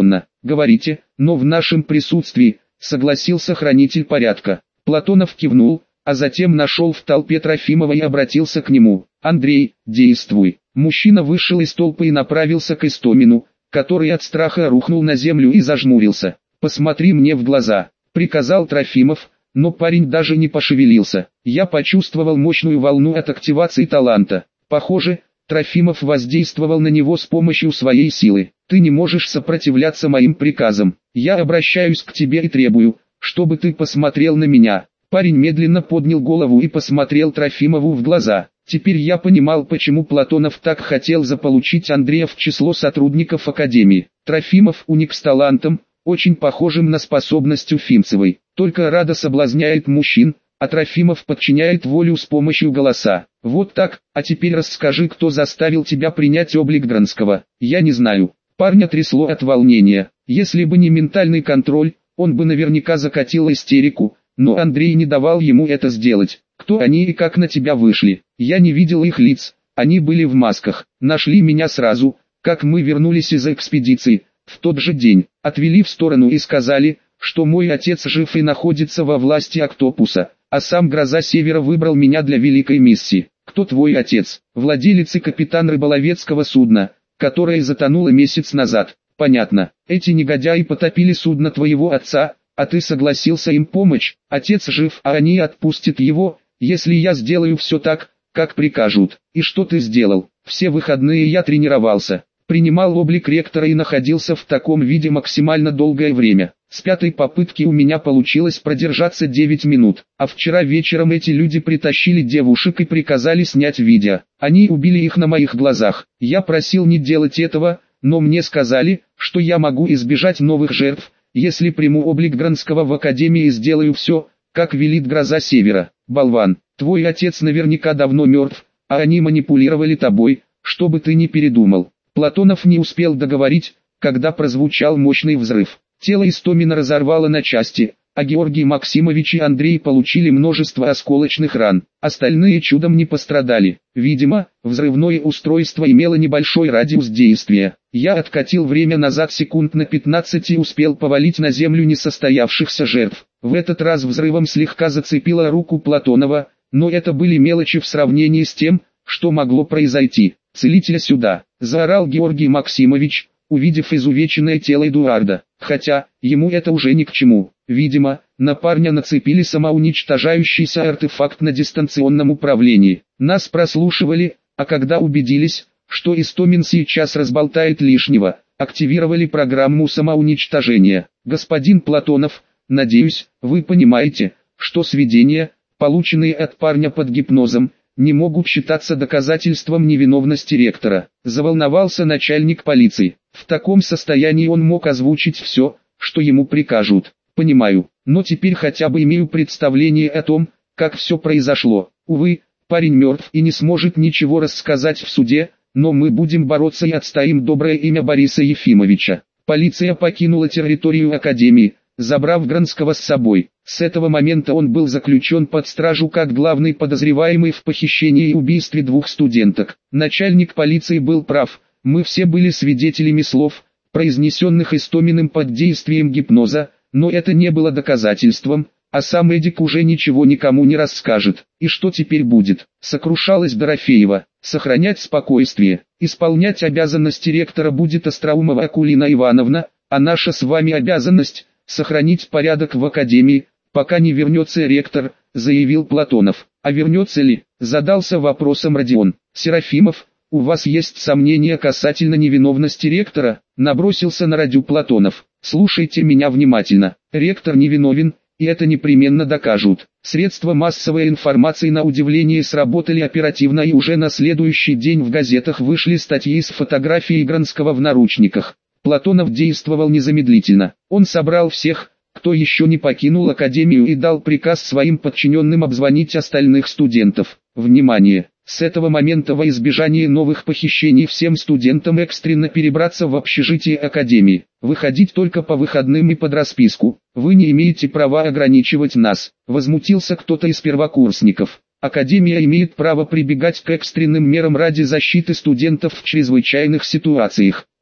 говорите, но в нашем присутствии, согласился хранитель порядка. Платонов кивнул, а затем нашел в толпе Трофимова и обратился к нему. Андрей, действуй. Мужчина вышел из толпы и направился к Истомину, который от страха рухнул на землю и зажмурился. «Посмотри мне в глаза», — приказал Трофимов, но парень даже не пошевелился. Я почувствовал мощную волну от активации таланта. Похоже, Трофимов воздействовал на него с помощью своей силы. «Ты не можешь сопротивляться моим приказам. Я обращаюсь к тебе и требую, чтобы ты посмотрел на меня». Парень медленно поднял голову и посмотрел Трофимову в глаза. Теперь я понимал, почему Платонов так хотел заполучить Андрея в число сотрудников Академии. Трофимов уник с талантом, очень похожим на способность Уфимцевой. Только Рада соблазняет мужчин, а Трофимов подчиняет волю с помощью голоса. Вот так, а теперь расскажи, кто заставил тебя принять облик Гранского. Я не знаю. Парня трясло от волнения. Если бы не ментальный контроль, он бы наверняка закатил истерику, но Андрей не давал ему это сделать. Кто они и как на тебя вышли? Я не видел их лиц, они были в масках. Нашли меня сразу, как мы вернулись из экспедиции, в тот же день. Отвели в сторону и сказали, что мой отец жив и находится во власти Октопуса, а сам Гроза Севера выбрал меня для великой миссии. Кто твой отец? Владелец и капитан рыболовецкого судна, которое затонуло месяц назад. Понятно, эти негодяи потопили судно твоего отца, а ты согласился им помочь. Отец жив, а они отпустят его, если я сделаю все так, как прикажут. И что ты сделал? Все выходные я тренировался, принимал облик ректора и находился в таком виде максимально долгое время. С пятой попытки у меня получилось продержаться 9 минут. А вчера вечером эти люди притащили девушек и приказали снять видео. Они убили их на моих глазах. Я просил не делать этого, но мне сказали, что я могу избежать новых жертв, если приму облик Гранского в Академии и сделаю все, как велит Гроза Севера. Болван, твой отец наверняка давно мертв, а они манипулировали тобой, чтобы ты не передумал. Платонов не успел договорить, когда прозвучал мощный взрыв. Тело Истомина разорвало на части, а Георгий Максимович и Андрей получили множество осколочных ран. Остальные чудом не пострадали. Видимо, взрывное устройство имело небольшой радиус действия. Я откатил время назад секунд на 15 и успел повалить на землю несостоявшихся жертв. В этот раз взрывом слегка зацепила руку Платонова, но это были мелочи в сравнении с тем, что могло произойти. «Целителя сюда!» – заорал Георгий Максимович, увидев изувеченное тело Эдуарда. Хотя, ему это уже ни к чему. Видимо, на парня нацепили самоуничтожающийся артефакт на дистанционном управлении. Нас прослушивали, а когда убедились, что Истомин сейчас разболтает лишнего, активировали программу самоуничтожения. Господин Платонов, надеюсь, вы понимаете, что сведения, полученные от парня под гипнозом, не могут считаться доказательством невиновности ректора. Заволновался начальник полиции. В таком состоянии он мог озвучить все, что ему прикажут. Понимаю, но теперь хотя бы имею представление о том, как все произошло. Увы, парень мертв и не сможет ничего рассказать в суде, но мы будем бороться и отстоим доброе имя Бориса Ефимовича. Полиция покинула территорию Академии, забрав Гранского с собой. С этого момента он был заключен под стражу как главный подозреваемый в похищении и убийстве 2 студенток. Начальник полиции был прав, мы все были свидетелями слов, произнесенных Истоминым под действием гипноза, но это не было доказательством, а сам Эдик уже ничего никому не расскажет. И что теперь будет? Сокрушалась Дорофеева. Сохранять спокойствие, исполнять обязанности ректора будет Остроумова Акулина Ивановна, а наша с вами обязанность – сохранить порядок в Академии, пока не вернется ректор, заявил Платонов. А вернется ли, задался вопросом Родион. Серафимов, у вас есть сомнения касательно невиновности ректора? Набросился на Радю Платонов. Слушайте меня внимательно. Ректор невиновен, и это непременно докажут. Средства массовой информации на удивление сработали оперативно, и уже на следующий день в газетах вышли статьи с фотографией Гранского в наручниках. Платонов действовал незамедлительно. Он собрал всех, кто еще не покинул Академию, и дал приказ своим подчиненным обзвонить остальных студентов. Внимание! С этого момента во избежание новых похищений всем студентам экстренно перебраться в общежитие Академии. Выходить только по выходным и под расписку. Вы не имеете права ограничивать нас. Возмутился кто-то из первокурсников. Академия имеет право прибегать к экстренным мерам ради защиты студентов в чрезвычайных ситуациях.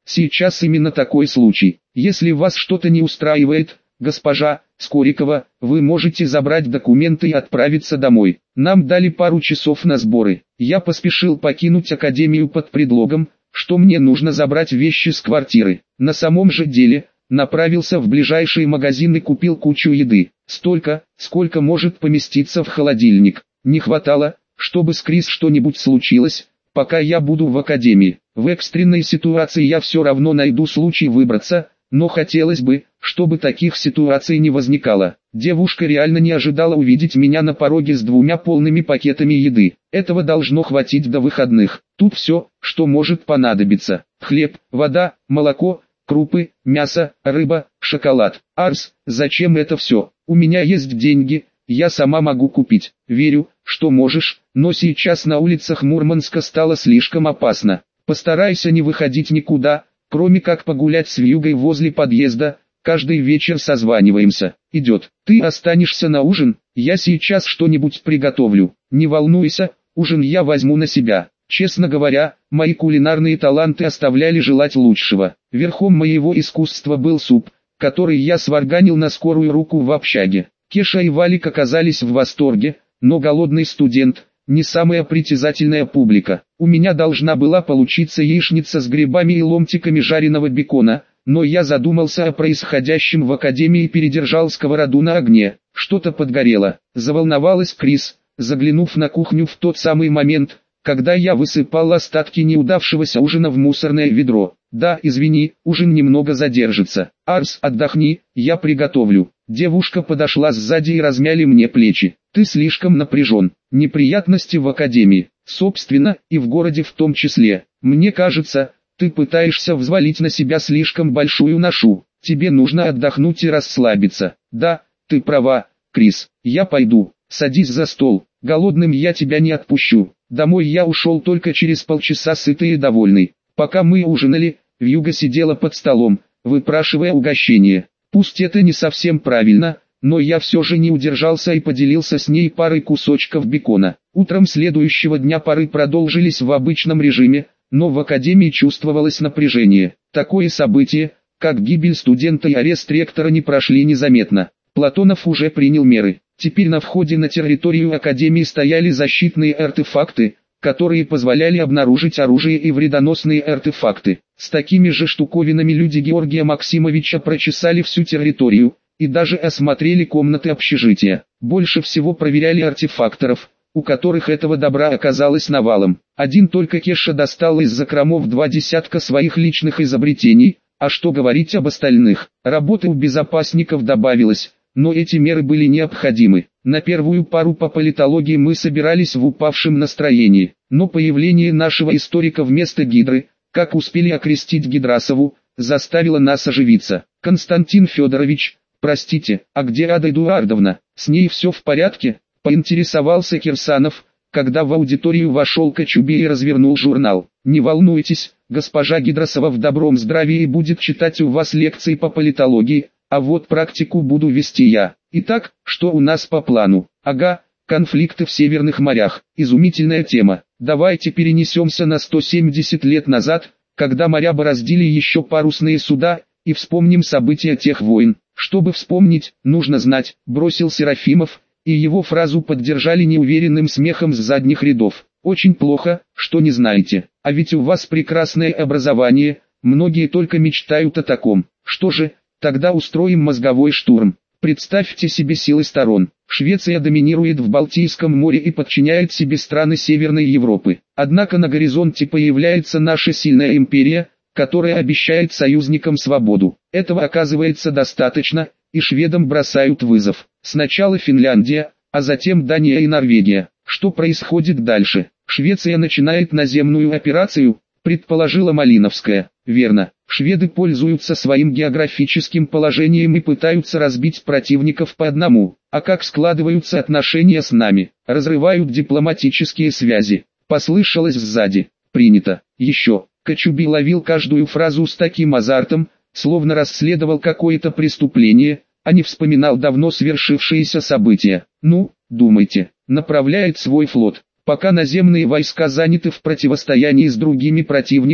сейчас именно такой случай. Если вас что-то не устраивает, госпожа Скорикова, вы можете забрать документы и отправиться домой. Нам дали пару часов на сборы. Я поспешил покинуть академию под предлогом, что мне нужно забрать вещи с квартиры. На самом же деле, направился в ближайший магазин и купил кучу еды. Столько, сколько может поместиться в холодильник. Не хватало, чтобы с Крис что-нибудь случилось, пока я буду в академии. В экстренной ситуации я все равно найду случай выбраться, но хотелось бы, чтобы таких ситуаций не возникало. Девушка реально не ожидала увидеть меня на пороге с 2 полными пакетами еды. Этого должно хватить до выходных. Тут все, что может понадобиться. Хлеб, вода, молоко, крупы, мясо, рыба, шоколад. Арс, зачем это все? У меня есть деньги, я сама могу купить. Верю, что можешь, но сейчас на улицах Мурманска стало слишком опасно. Постарайся не выходить никуда, кроме как погулять с вьюгой возле подъезда. Каждый вечер созваниваемся. Идет. Ты останешься на ужин? Я сейчас что-нибудь приготовлю. Не волнуйся, ужин я возьму на себя. Честно говоря, мои кулинарные таланты оставляли желать лучшего. Верхом моего искусства был суп, который я сварганил на скорую руку в общаге. Кеша и Валик оказались в восторге, но голодный студент – не самая притязательная публика. У меня должна была получиться яичница с грибами и ломтиками жареного бекона, но я задумался о происходящем в академии и передержал сковороду на огне. Что-то подгорело. Заволновалась Крис, заглянув на кухню в тот самый момент, когда я высыпал остатки неудавшегося ужина в мусорное ведро. Да, извини, ужин немного задержится. Арс, отдохни, я приготовлю. Девушка подошла сзади и размяли мне плечи. Ты слишком напряжен. Неприятности в академии, собственно, и в городе в том числе. Мне кажется, ты пытаешься взвалить на себя слишком большую ношу. Тебе нужно отдохнуть и расслабиться. Да, ты права, Крис. Я пойду. Садись за стол. Голодным я тебя не отпущу. Домой я ушел только через полчаса сытый и довольный. Пока мы ужинали, Вьюга сидела под столом, выпрашивая угощение. Пусть это не совсем правильно, но я все же не удержался и поделился с ней парой кусочков бекона. Утром следующего дня пары продолжились в обычном режиме, но в академии чувствовалось напряжение. Такое событие, как гибель студента и арест ректора, не прошли незаметно. Платонов уже принял меры. Теперь на входе на территорию академии стояли защитные артефакты, которые позволяли обнаружить оружие и вредоносные артефакты. С такими же штуковинами люди Георгия Максимовича прочесали всю территорию и даже осмотрели комнаты общежития. Больше всего проверяли артефакторов, у которых этого добра оказалось навалом. Один только Кеша достал из закромов 2 десятка своих личных изобретений, а что говорить об остальных. Работы у безопасников добавилось, но эти меры были необходимы. На первую пару по политологии мы собирались в упавшем настроении, но появление нашего историка вместо Гидры, как успели окрестить Гидрасову, заставило нас оживиться. Константин Федорович, простите, а где Ада Эдуардовна? С ней все в порядке? Поинтересовался Кирсанов, когда в аудиторию вошел Кочубей и развернул журнал. Не волнуйтесь, госпожа Гидрасова в добром здравии и будет читать у вас лекции по политологии, а вот практику буду вести я. Итак, что у нас по плану? Ага, конфликты в Северных морях. Изумительная тема. Давайте перенесемся на 170 лет назад, когда моря бороздили еще парусные суда, и вспомним события тех войн. Чтобы вспомнить, нужно знать, бросил Серафимов, и его фразу поддержали неуверенным смехом с задних рядов. Очень плохо, что не знаете. А ведь у вас прекрасное образование, многие только мечтают о таком. Что же, тогда устроим мозговой штурм. Представьте себе силы сторон. Швеция доминирует в Балтийском море и подчиняет себе страны Северной Европы. Однако на горизонте появляется наша сильная империя, которая обещает союзникам свободу. Этого оказывается достаточно, и шведам бросают вызов. Сначала Финляндия, а затем Дания и Норвегия. Что происходит дальше? Швеция начинает наземную операцию, предположила Малиновская. Верно. Шведы пользуются своим географическим положением и пытаются разбить противников по одному. А как складываются отношения с нами? Разрывают дипломатические связи. Послышалось сзади. Принято. Еще. Кочубей ловил каждую фразу с таким азартом, словно расследовал какое-то преступление, а не вспоминал давно свершившиеся события. Ну, думайте, направляет свой флот. Пока наземные войска заняты в противостоянии с другими противниками,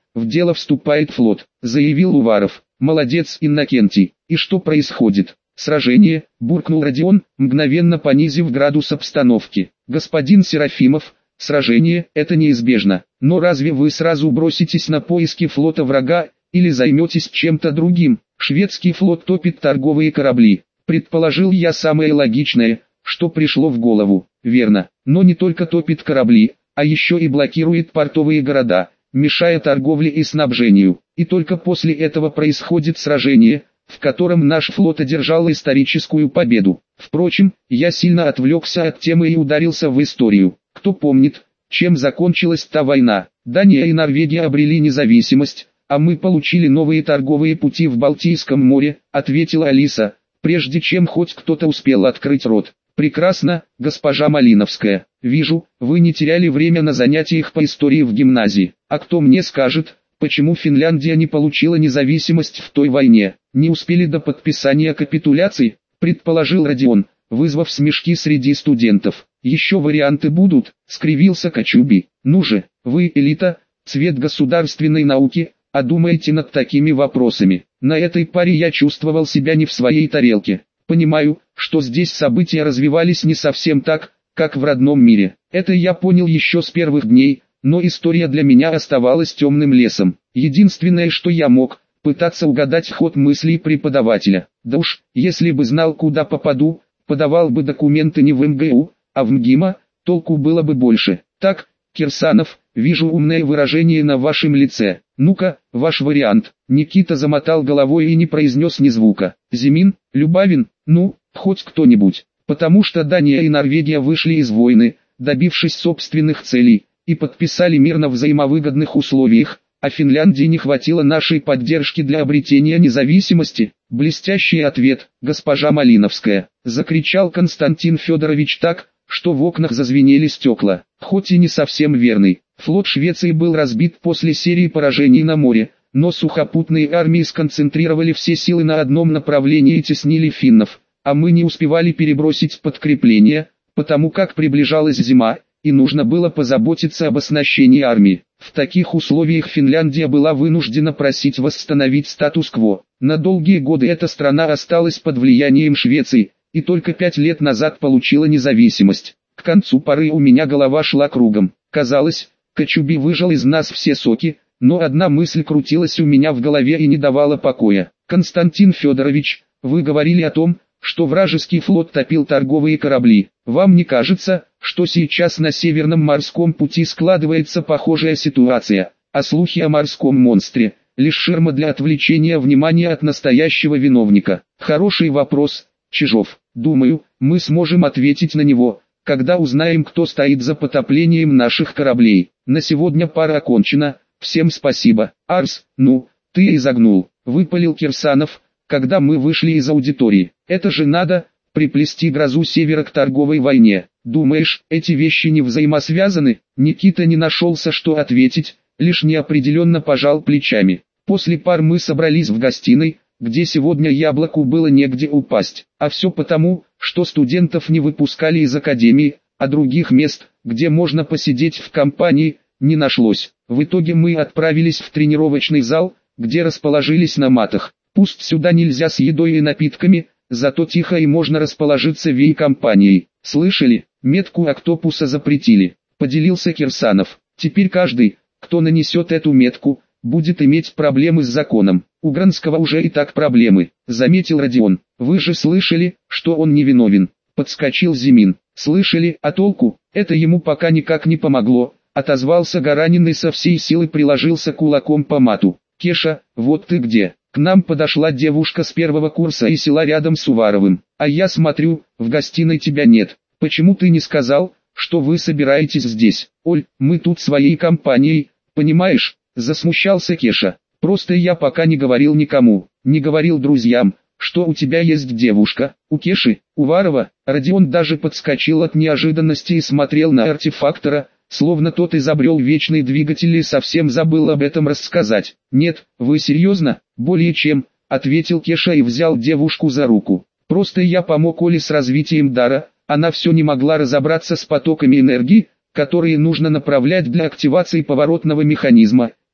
в дело вступает флот, заявил Уваров. Молодец, Иннокентий. И что происходит? Сражение, буркнул Родион, мгновенно понизив градус обстановки. Господин Серафимов, сражение – это неизбежно, но разве вы сразу броситесь на поиски флота врага, или займетесь чем-то другим? Шведский флот топит торговые корабли. Предположил я самое логичное, что пришло в голову. Верно, но не только топит корабли, а еще и блокирует портовые города, мешая торговле и снабжению. И только после этого происходит сражение, в котором наш флот одержал историческую победу. Впрочем, я сильно отвлекся от темы и ударился в историю. Кто помнит, чем закончилась та война? Дания и Норвегия обрели независимость, а мы получили новые торговые пути в Балтийском море, ответила Алиса, прежде чем хоть кто-то успел открыть рот. Прекрасно, госпожа Малиновская. Вижу, вы не теряли время на занятиях по истории в гимназии. А кто мне скажет, почему Финляндия не получила независимость в той войне? Не успели до подписания капитуляции, предположил Родион, вызвав смешки среди студентов. Еще варианты будут, скривился Кочубей. Ну же, вы элита, цвет государственной науки, а думаете над такими вопросами. На этой паре я чувствовал себя не в своей тарелке. Понимаю, что здесь события развивались не совсем так, как в родном мире. Это я понял еще с первых дней, но история для меня оставалась темным лесом. Единственное, что я мог, пытаться угадать ход мыслей преподавателя. Да уж, если бы знал, куда попаду, подавал бы документы не в МГУ, а в МГИМО, толку было бы больше. Так, Кирсанов, вижу умное выражение на вашем лице. Ну-ка, ваш вариант. Никита замотал головой и не произнес ни звука. Зимин, Любавин, ну, хоть кто-нибудь. Потому что Дания и Норвегия вышли из войны, добившись собственных целей, и подписали мир на взаимовыгодных условиях, а Финляндии не хватило нашей поддержки для обретения независимости. Блестящий ответ, госпожа Малиновская, закричал Константин Федорович так, что в окнах зазвенели стекла. Хоть и не совсем верный, флот Швеции был разбит после серии поражений на море, но сухопутные армии сконцентрировали все силы на одном направлении и теснили финнов, а мы не успевали перебросить подкрепления, потому как приближалась зима, и нужно было позаботиться об оснащении армии. В таких условиях Финляндия была вынуждена просить восстановить статус-кво. На долгие годы эта страна осталась под влиянием Швеции, и только 5 лет назад получила независимость. К концу поры у меня голова шла кругом. Казалось, Кочубей выжал из нас все соки, но одна мысль крутилась у меня в голове и не давала покоя. Константин Федорович, вы говорили о том, что вражеский флот топил торговые корабли. Вам не кажется, что сейчас на Северном морском пути складывается похожая ситуация, а слухи о морском монстре – лишь ширма для отвлечения внимания от настоящего виновника? Хороший вопрос, Чижов. Думаю, мы сможем ответить на него, когда узнаем, кто стоит за потоплением наших кораблей. На сегодня пара окончена, всем спасибо. Арс, ну, ты изогнул, выпалил Кирсанов, когда мы вышли из аудитории. Это же надо, приплести грозу севера к торговой войне. Думаешь, эти вещи не взаимосвязаны? Никита не нашелся, что ответить, лишь неопределенно пожал плечами. После пар мы собрались в гостиной, где сегодня яблоку было негде упасть. А все потому, что студентов не выпускали из академии, а других мест, где можно посидеть в компании, не нашлось. В итоге мы отправились в тренировочный зал, где расположились на матах. Пусть сюда нельзя с едой и напитками, зато тихо и можно расположиться всей компанией. Слышали, метку октопуса запретили, поделился Кирсанов. Теперь каждый, кто нанесет эту метку, будет иметь проблемы с законом. У Гранского уже и так проблемы, заметил Родион. Вы же слышали, что он невиновен, подскочил Зимин. Слышали, а толку? Это ему пока никак не помогло, отозвался Гаранин и со всей силы приложился кулаком по мату. Кеша, вот ты где? К нам подошла девушка с первого курса и села рядом с Уваровым. А я смотрю, в гостиной тебя нет. Почему ты не сказал, что вы собираетесь здесь? Оль, мы тут своей компанией, понимаешь? Засмущался Кеша. Просто я пока не говорил никому, не говорил друзьям, что у тебя есть девушка. У Кеши, Уварова. Родион даже подскочил от неожиданности и смотрел на артефактора, словно тот изобрел вечный двигатель и совсем забыл об этом рассказать. «Нет, вы серьезно?» «Более чем», — ответил Кеша и взял девушку за руку. «Просто я помог Оле с развитием дара, она все не могла разобраться с потоками энергии, которые нужно направлять для активации поворотного механизма,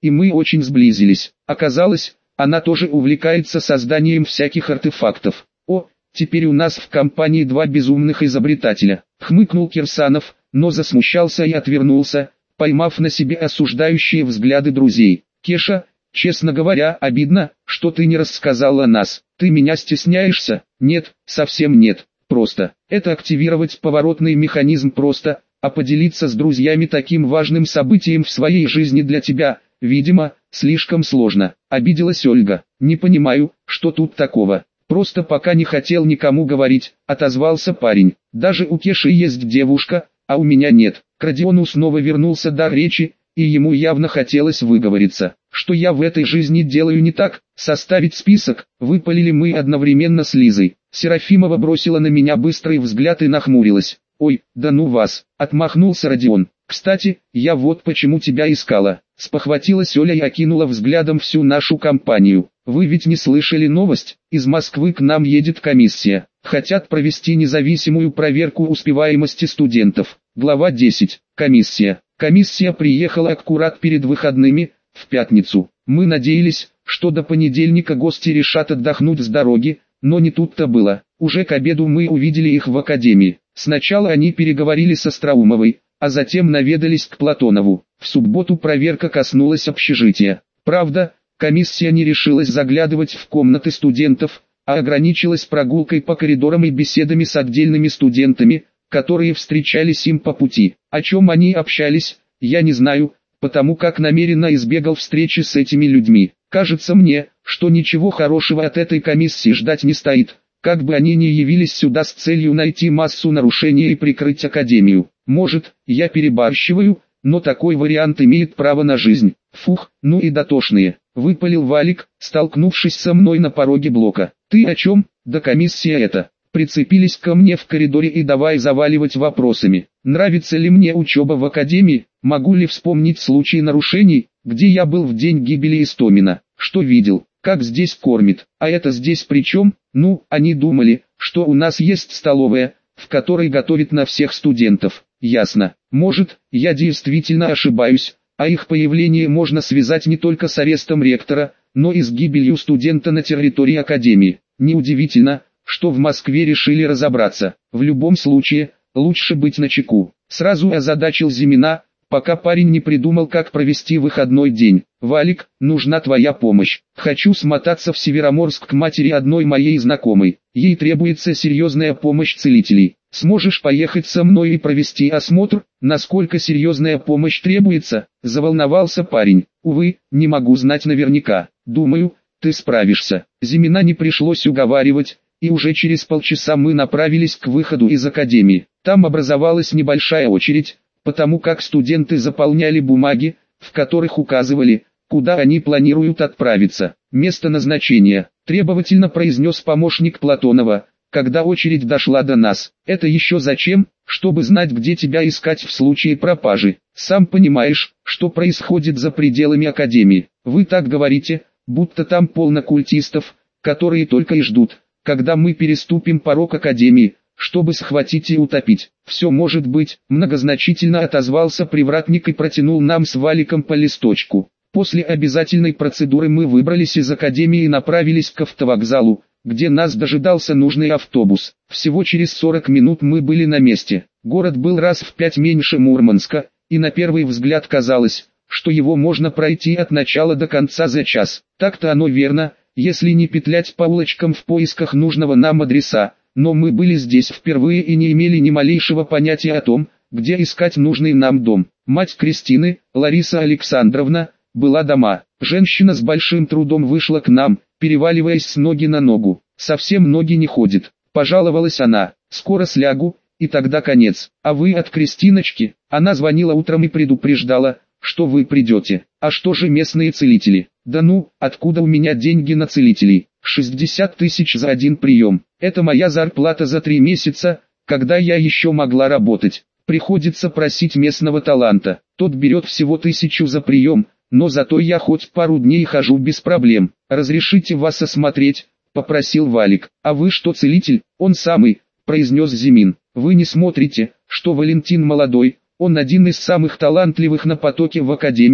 и мы очень сблизились. Оказалось, она тоже увлекается созданием всяких артефактов. О, теперь у нас в компании два безумных изобретателя. Хмыкнул Кирсанов, но засмущался и отвернулся, поймав на себе осуждающие взгляды друзей. Кеша, честно говоря, обидно, что ты не рассказал о нас. Ты меня стесняешься? Нет, совсем нет. Просто. Это активировать поворотный механизм просто, а поделиться с друзьями таким важным событием в своей жизни для тебя, видимо, слишком сложно. Обиделась Ольга. Не понимаю, что тут такого. Просто пока не хотел никому говорить, отозвался парень. Даже у Кеши есть девушка, а у меня нет. К Родиону снова вернулся дар речи, и ему явно хотелось выговориться. Что я в этой жизни делаю не так? Составить список, выпалили мы одновременно с Лизой. Серафимова бросила на меня быстрый взгляд и нахмурилась. «Ой, да ну вас!» — отмахнулся Родион. «Кстати, я вот почему тебя искала». Спохватилась Оля и окинула взглядом всю нашу компанию. «Вы ведь не слышали новость? Из Москвы к нам едет комиссия. Хотят провести независимую проверку успеваемости студентов». Глава 10. Комиссия. Комиссия приехала аккурат перед выходными, в пятницу. Мы надеялись, что до понедельника гости решат отдохнуть с дороги, но не тут-то было. Уже к обеду мы увидели их в академии. Сначала они переговорили с Остроумовой, а затем наведались к Платонову. В субботу проверка коснулась общежития. Правда, комиссия не решилась заглядывать в комнаты студентов, а ограничилась прогулкой по коридорам и беседами с отдельными студентами, которые встречались им по пути. О чем они общались, я не знаю, потому как намеренно избегал встречи с этими людьми. Кажется мне, что ничего хорошего от этой комиссии ждать не стоит, как бы они ни явились сюда с целью найти массу нарушений и прикрыть академию. Может, я перебарщиваю, но такой вариант имеет право на жизнь. Фух, ну и дотошные. Выпалил Валик, столкнувшись со мной на пороге блока. Ты о чем? Да комиссия это. Прицепились ко мне в коридоре и давай заваливать вопросами. Нравится ли мне учеба в академии? Могу ли вспомнить случаи нарушений, где я был в день гибели Истомина? Что видел? Как здесь кормит? А это здесь при чем? Ну, они думали, что у нас есть столовая, в которой готовят на всех студентов. Ясно. Может, я действительно ошибаюсь, а их появление можно связать не только с арестом ректора, но и с гибелью студента на территории академии. Неудивительно, что в Москве решили разобраться. В любом случае, лучше быть начеку. Сразу озадачил Зимина, пока парень не придумал, как провести выходной день. «Валик, нужна твоя помощь. Хочу смотаться в Североморск к матери одной моей знакомой. Ей требуется серьезная помощь целителей. Сможешь поехать со мной и провести осмотр, насколько серьезная помощь требуется?» Заволновался парень. «Увы, не могу знать наверняка. Думаю, ты справишься». Зимина не пришлось уговаривать, и уже через полчаса мы направились к выходу из академии. Там образовалась небольшая очередь, потому как студенты заполняли бумаги, в которых указывали, куда они планируют отправиться. «Место назначения», — требовательно произнес помощник Платонова, когда очередь дошла до нас. «Это еще зачем? Чтобы знать, где тебя искать в случае пропажи. Сам понимаешь, что происходит за пределами академии. Вы так говорите, будто там полно культистов, которые только и ждут, когда мы переступим порог академии, чтобы схватить и утопить. Все может быть», — многозначительно отозвался привратник и протянул нам с Валиком по листочку. После обязательной процедуры мы выбрались из академии и направились к автовокзалу, где нас дожидался нужный автобус. Всего через 40 минут мы были на месте. Город был раз в 5 меньше Мурманска, и на первый взгляд казалось, что его можно пройти от начала до конца за час. Так-то оно верно, если не петлять по улочкам в поисках нужного нам адреса. Но мы были здесь впервые и не имели ни малейшего понятия о том, где искать нужный нам дом. Мать Кристины, Лариса Александровна, была дома. Женщина с большим трудом вышла к нам, переваливаясь с ноги на ногу. «Совсем ноги не ходит», — пожаловалась она. «Скоро слягу, и тогда конец. А вы от Кристиночки?» Она звонила утром и предупреждала, что вы придете. «А что же местные целители?» «Да ну, откуда у меня деньги на целителей? 60 тысяч за один прием. Это моя зарплата за 3 месяца, когда я еще могла работать. Приходится просить местного таланта. Тот берет всего 1000 за прием, но зато я хоть пару дней хожу без проблем. Разрешите вас осмотреть?» — попросил Валик. «А вы что, целитель?» «Он самый», — произнес Зимин. «Вы не смотрите, что Валентин молодой, он один из самых талантливых на потоке в академии»,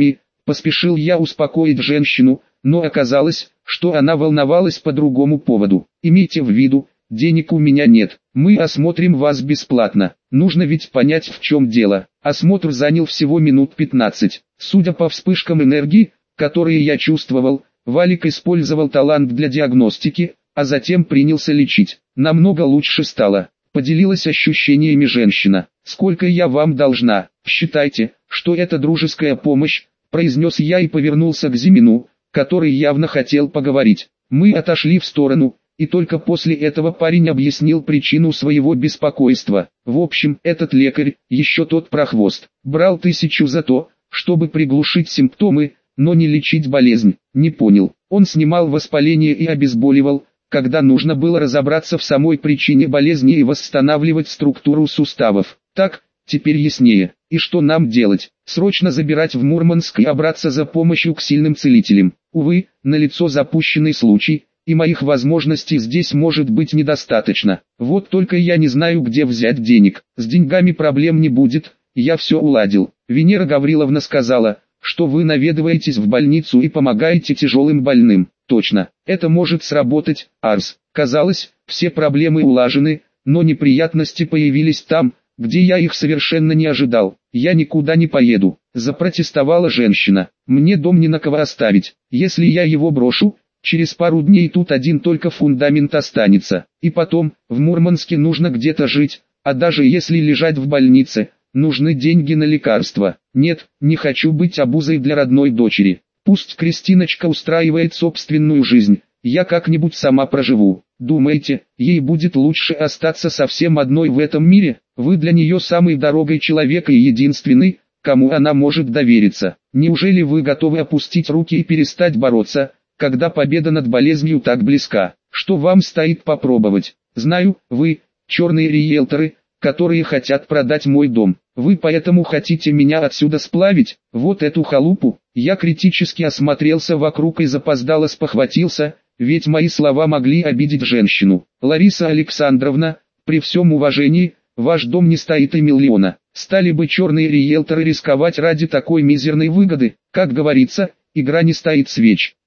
Поспешил я успокоить женщину, но оказалось, что она волновалась по другому поводу. Имейте в виду, денег у меня нет, мы осмотрим вас бесплатно. Нужно ведь понять, в чем дело. Осмотр занял всего минут 15. Судя по вспышкам энергии, которые я чувствовал, Валик использовал талант для диагностики, а затем принялся лечить. Намного лучше стало. Поделилась ощущениями женщина. «Сколько я вам должна? Считайте, что это дружеская помощь», произнес я и повернулся к Зимину, который явно хотел поговорить. Мы отошли в сторону, и только после этого парень объяснил причину своего беспокойства. В общем, этот лекарь, еще тот прохвост, брал 1000 за то, чтобы приглушить симптомы, но не лечить болезнь. Не понял. Он снимал воспаление и обезболивал, когда нужно было разобраться в самой причине болезни и восстанавливать структуру суставов. Так, теперь яснее. И что нам делать? Срочно забирать в Мурманск и обраться за помощью к сильным целителям. Увы, налицо запущенный случай, и моих возможностей здесь может быть недостаточно. Вот только я не знаю, где взять денег. С деньгами проблем не будет, я все уладил. Венера Гавриловна сказала, что вы наведываетесь в больницу и помогаете тяжелым больным. Точно, это может сработать, Арс. Казалось, все проблемы улажены, но неприятности появились там, где я их совершенно не ожидал. Я никуда не поеду, запротестовала женщина. Мне дом не на кого оставить. Если я его брошу, через пару дней тут один только фундамент останется. И потом, в Мурманске нужно где-то жить, а даже если лежать в больнице, нужны деньги на лекарства. Нет, не хочу быть обузой для родной дочери. Пусть Кристиночка устраивает собственную жизнь, я как-нибудь сама проживу. Думаете, ей будет лучше остаться совсем одной в этом мире? Вы для нее самый дорогой человек и единственный, кому она может довериться. Неужели вы готовы опустить руки и перестать бороться, когда победа над болезнью так близка? Что вам стоит попробовать? Знаю, вы, черные риэлторы, которые хотят продать мой дом. Вы поэтому хотите меня отсюда сплавить, вот эту халупу? Я критически осмотрелся вокруг и запоздало спохватился, ведь мои слова могли обидеть женщину. Лариса Александровна, при всем уважении, ваш дом не стоит и миллиона. Стали бы черные риэлторы рисковать ради такой мизерной выгоды? Как говорится, игра не стоит свеч.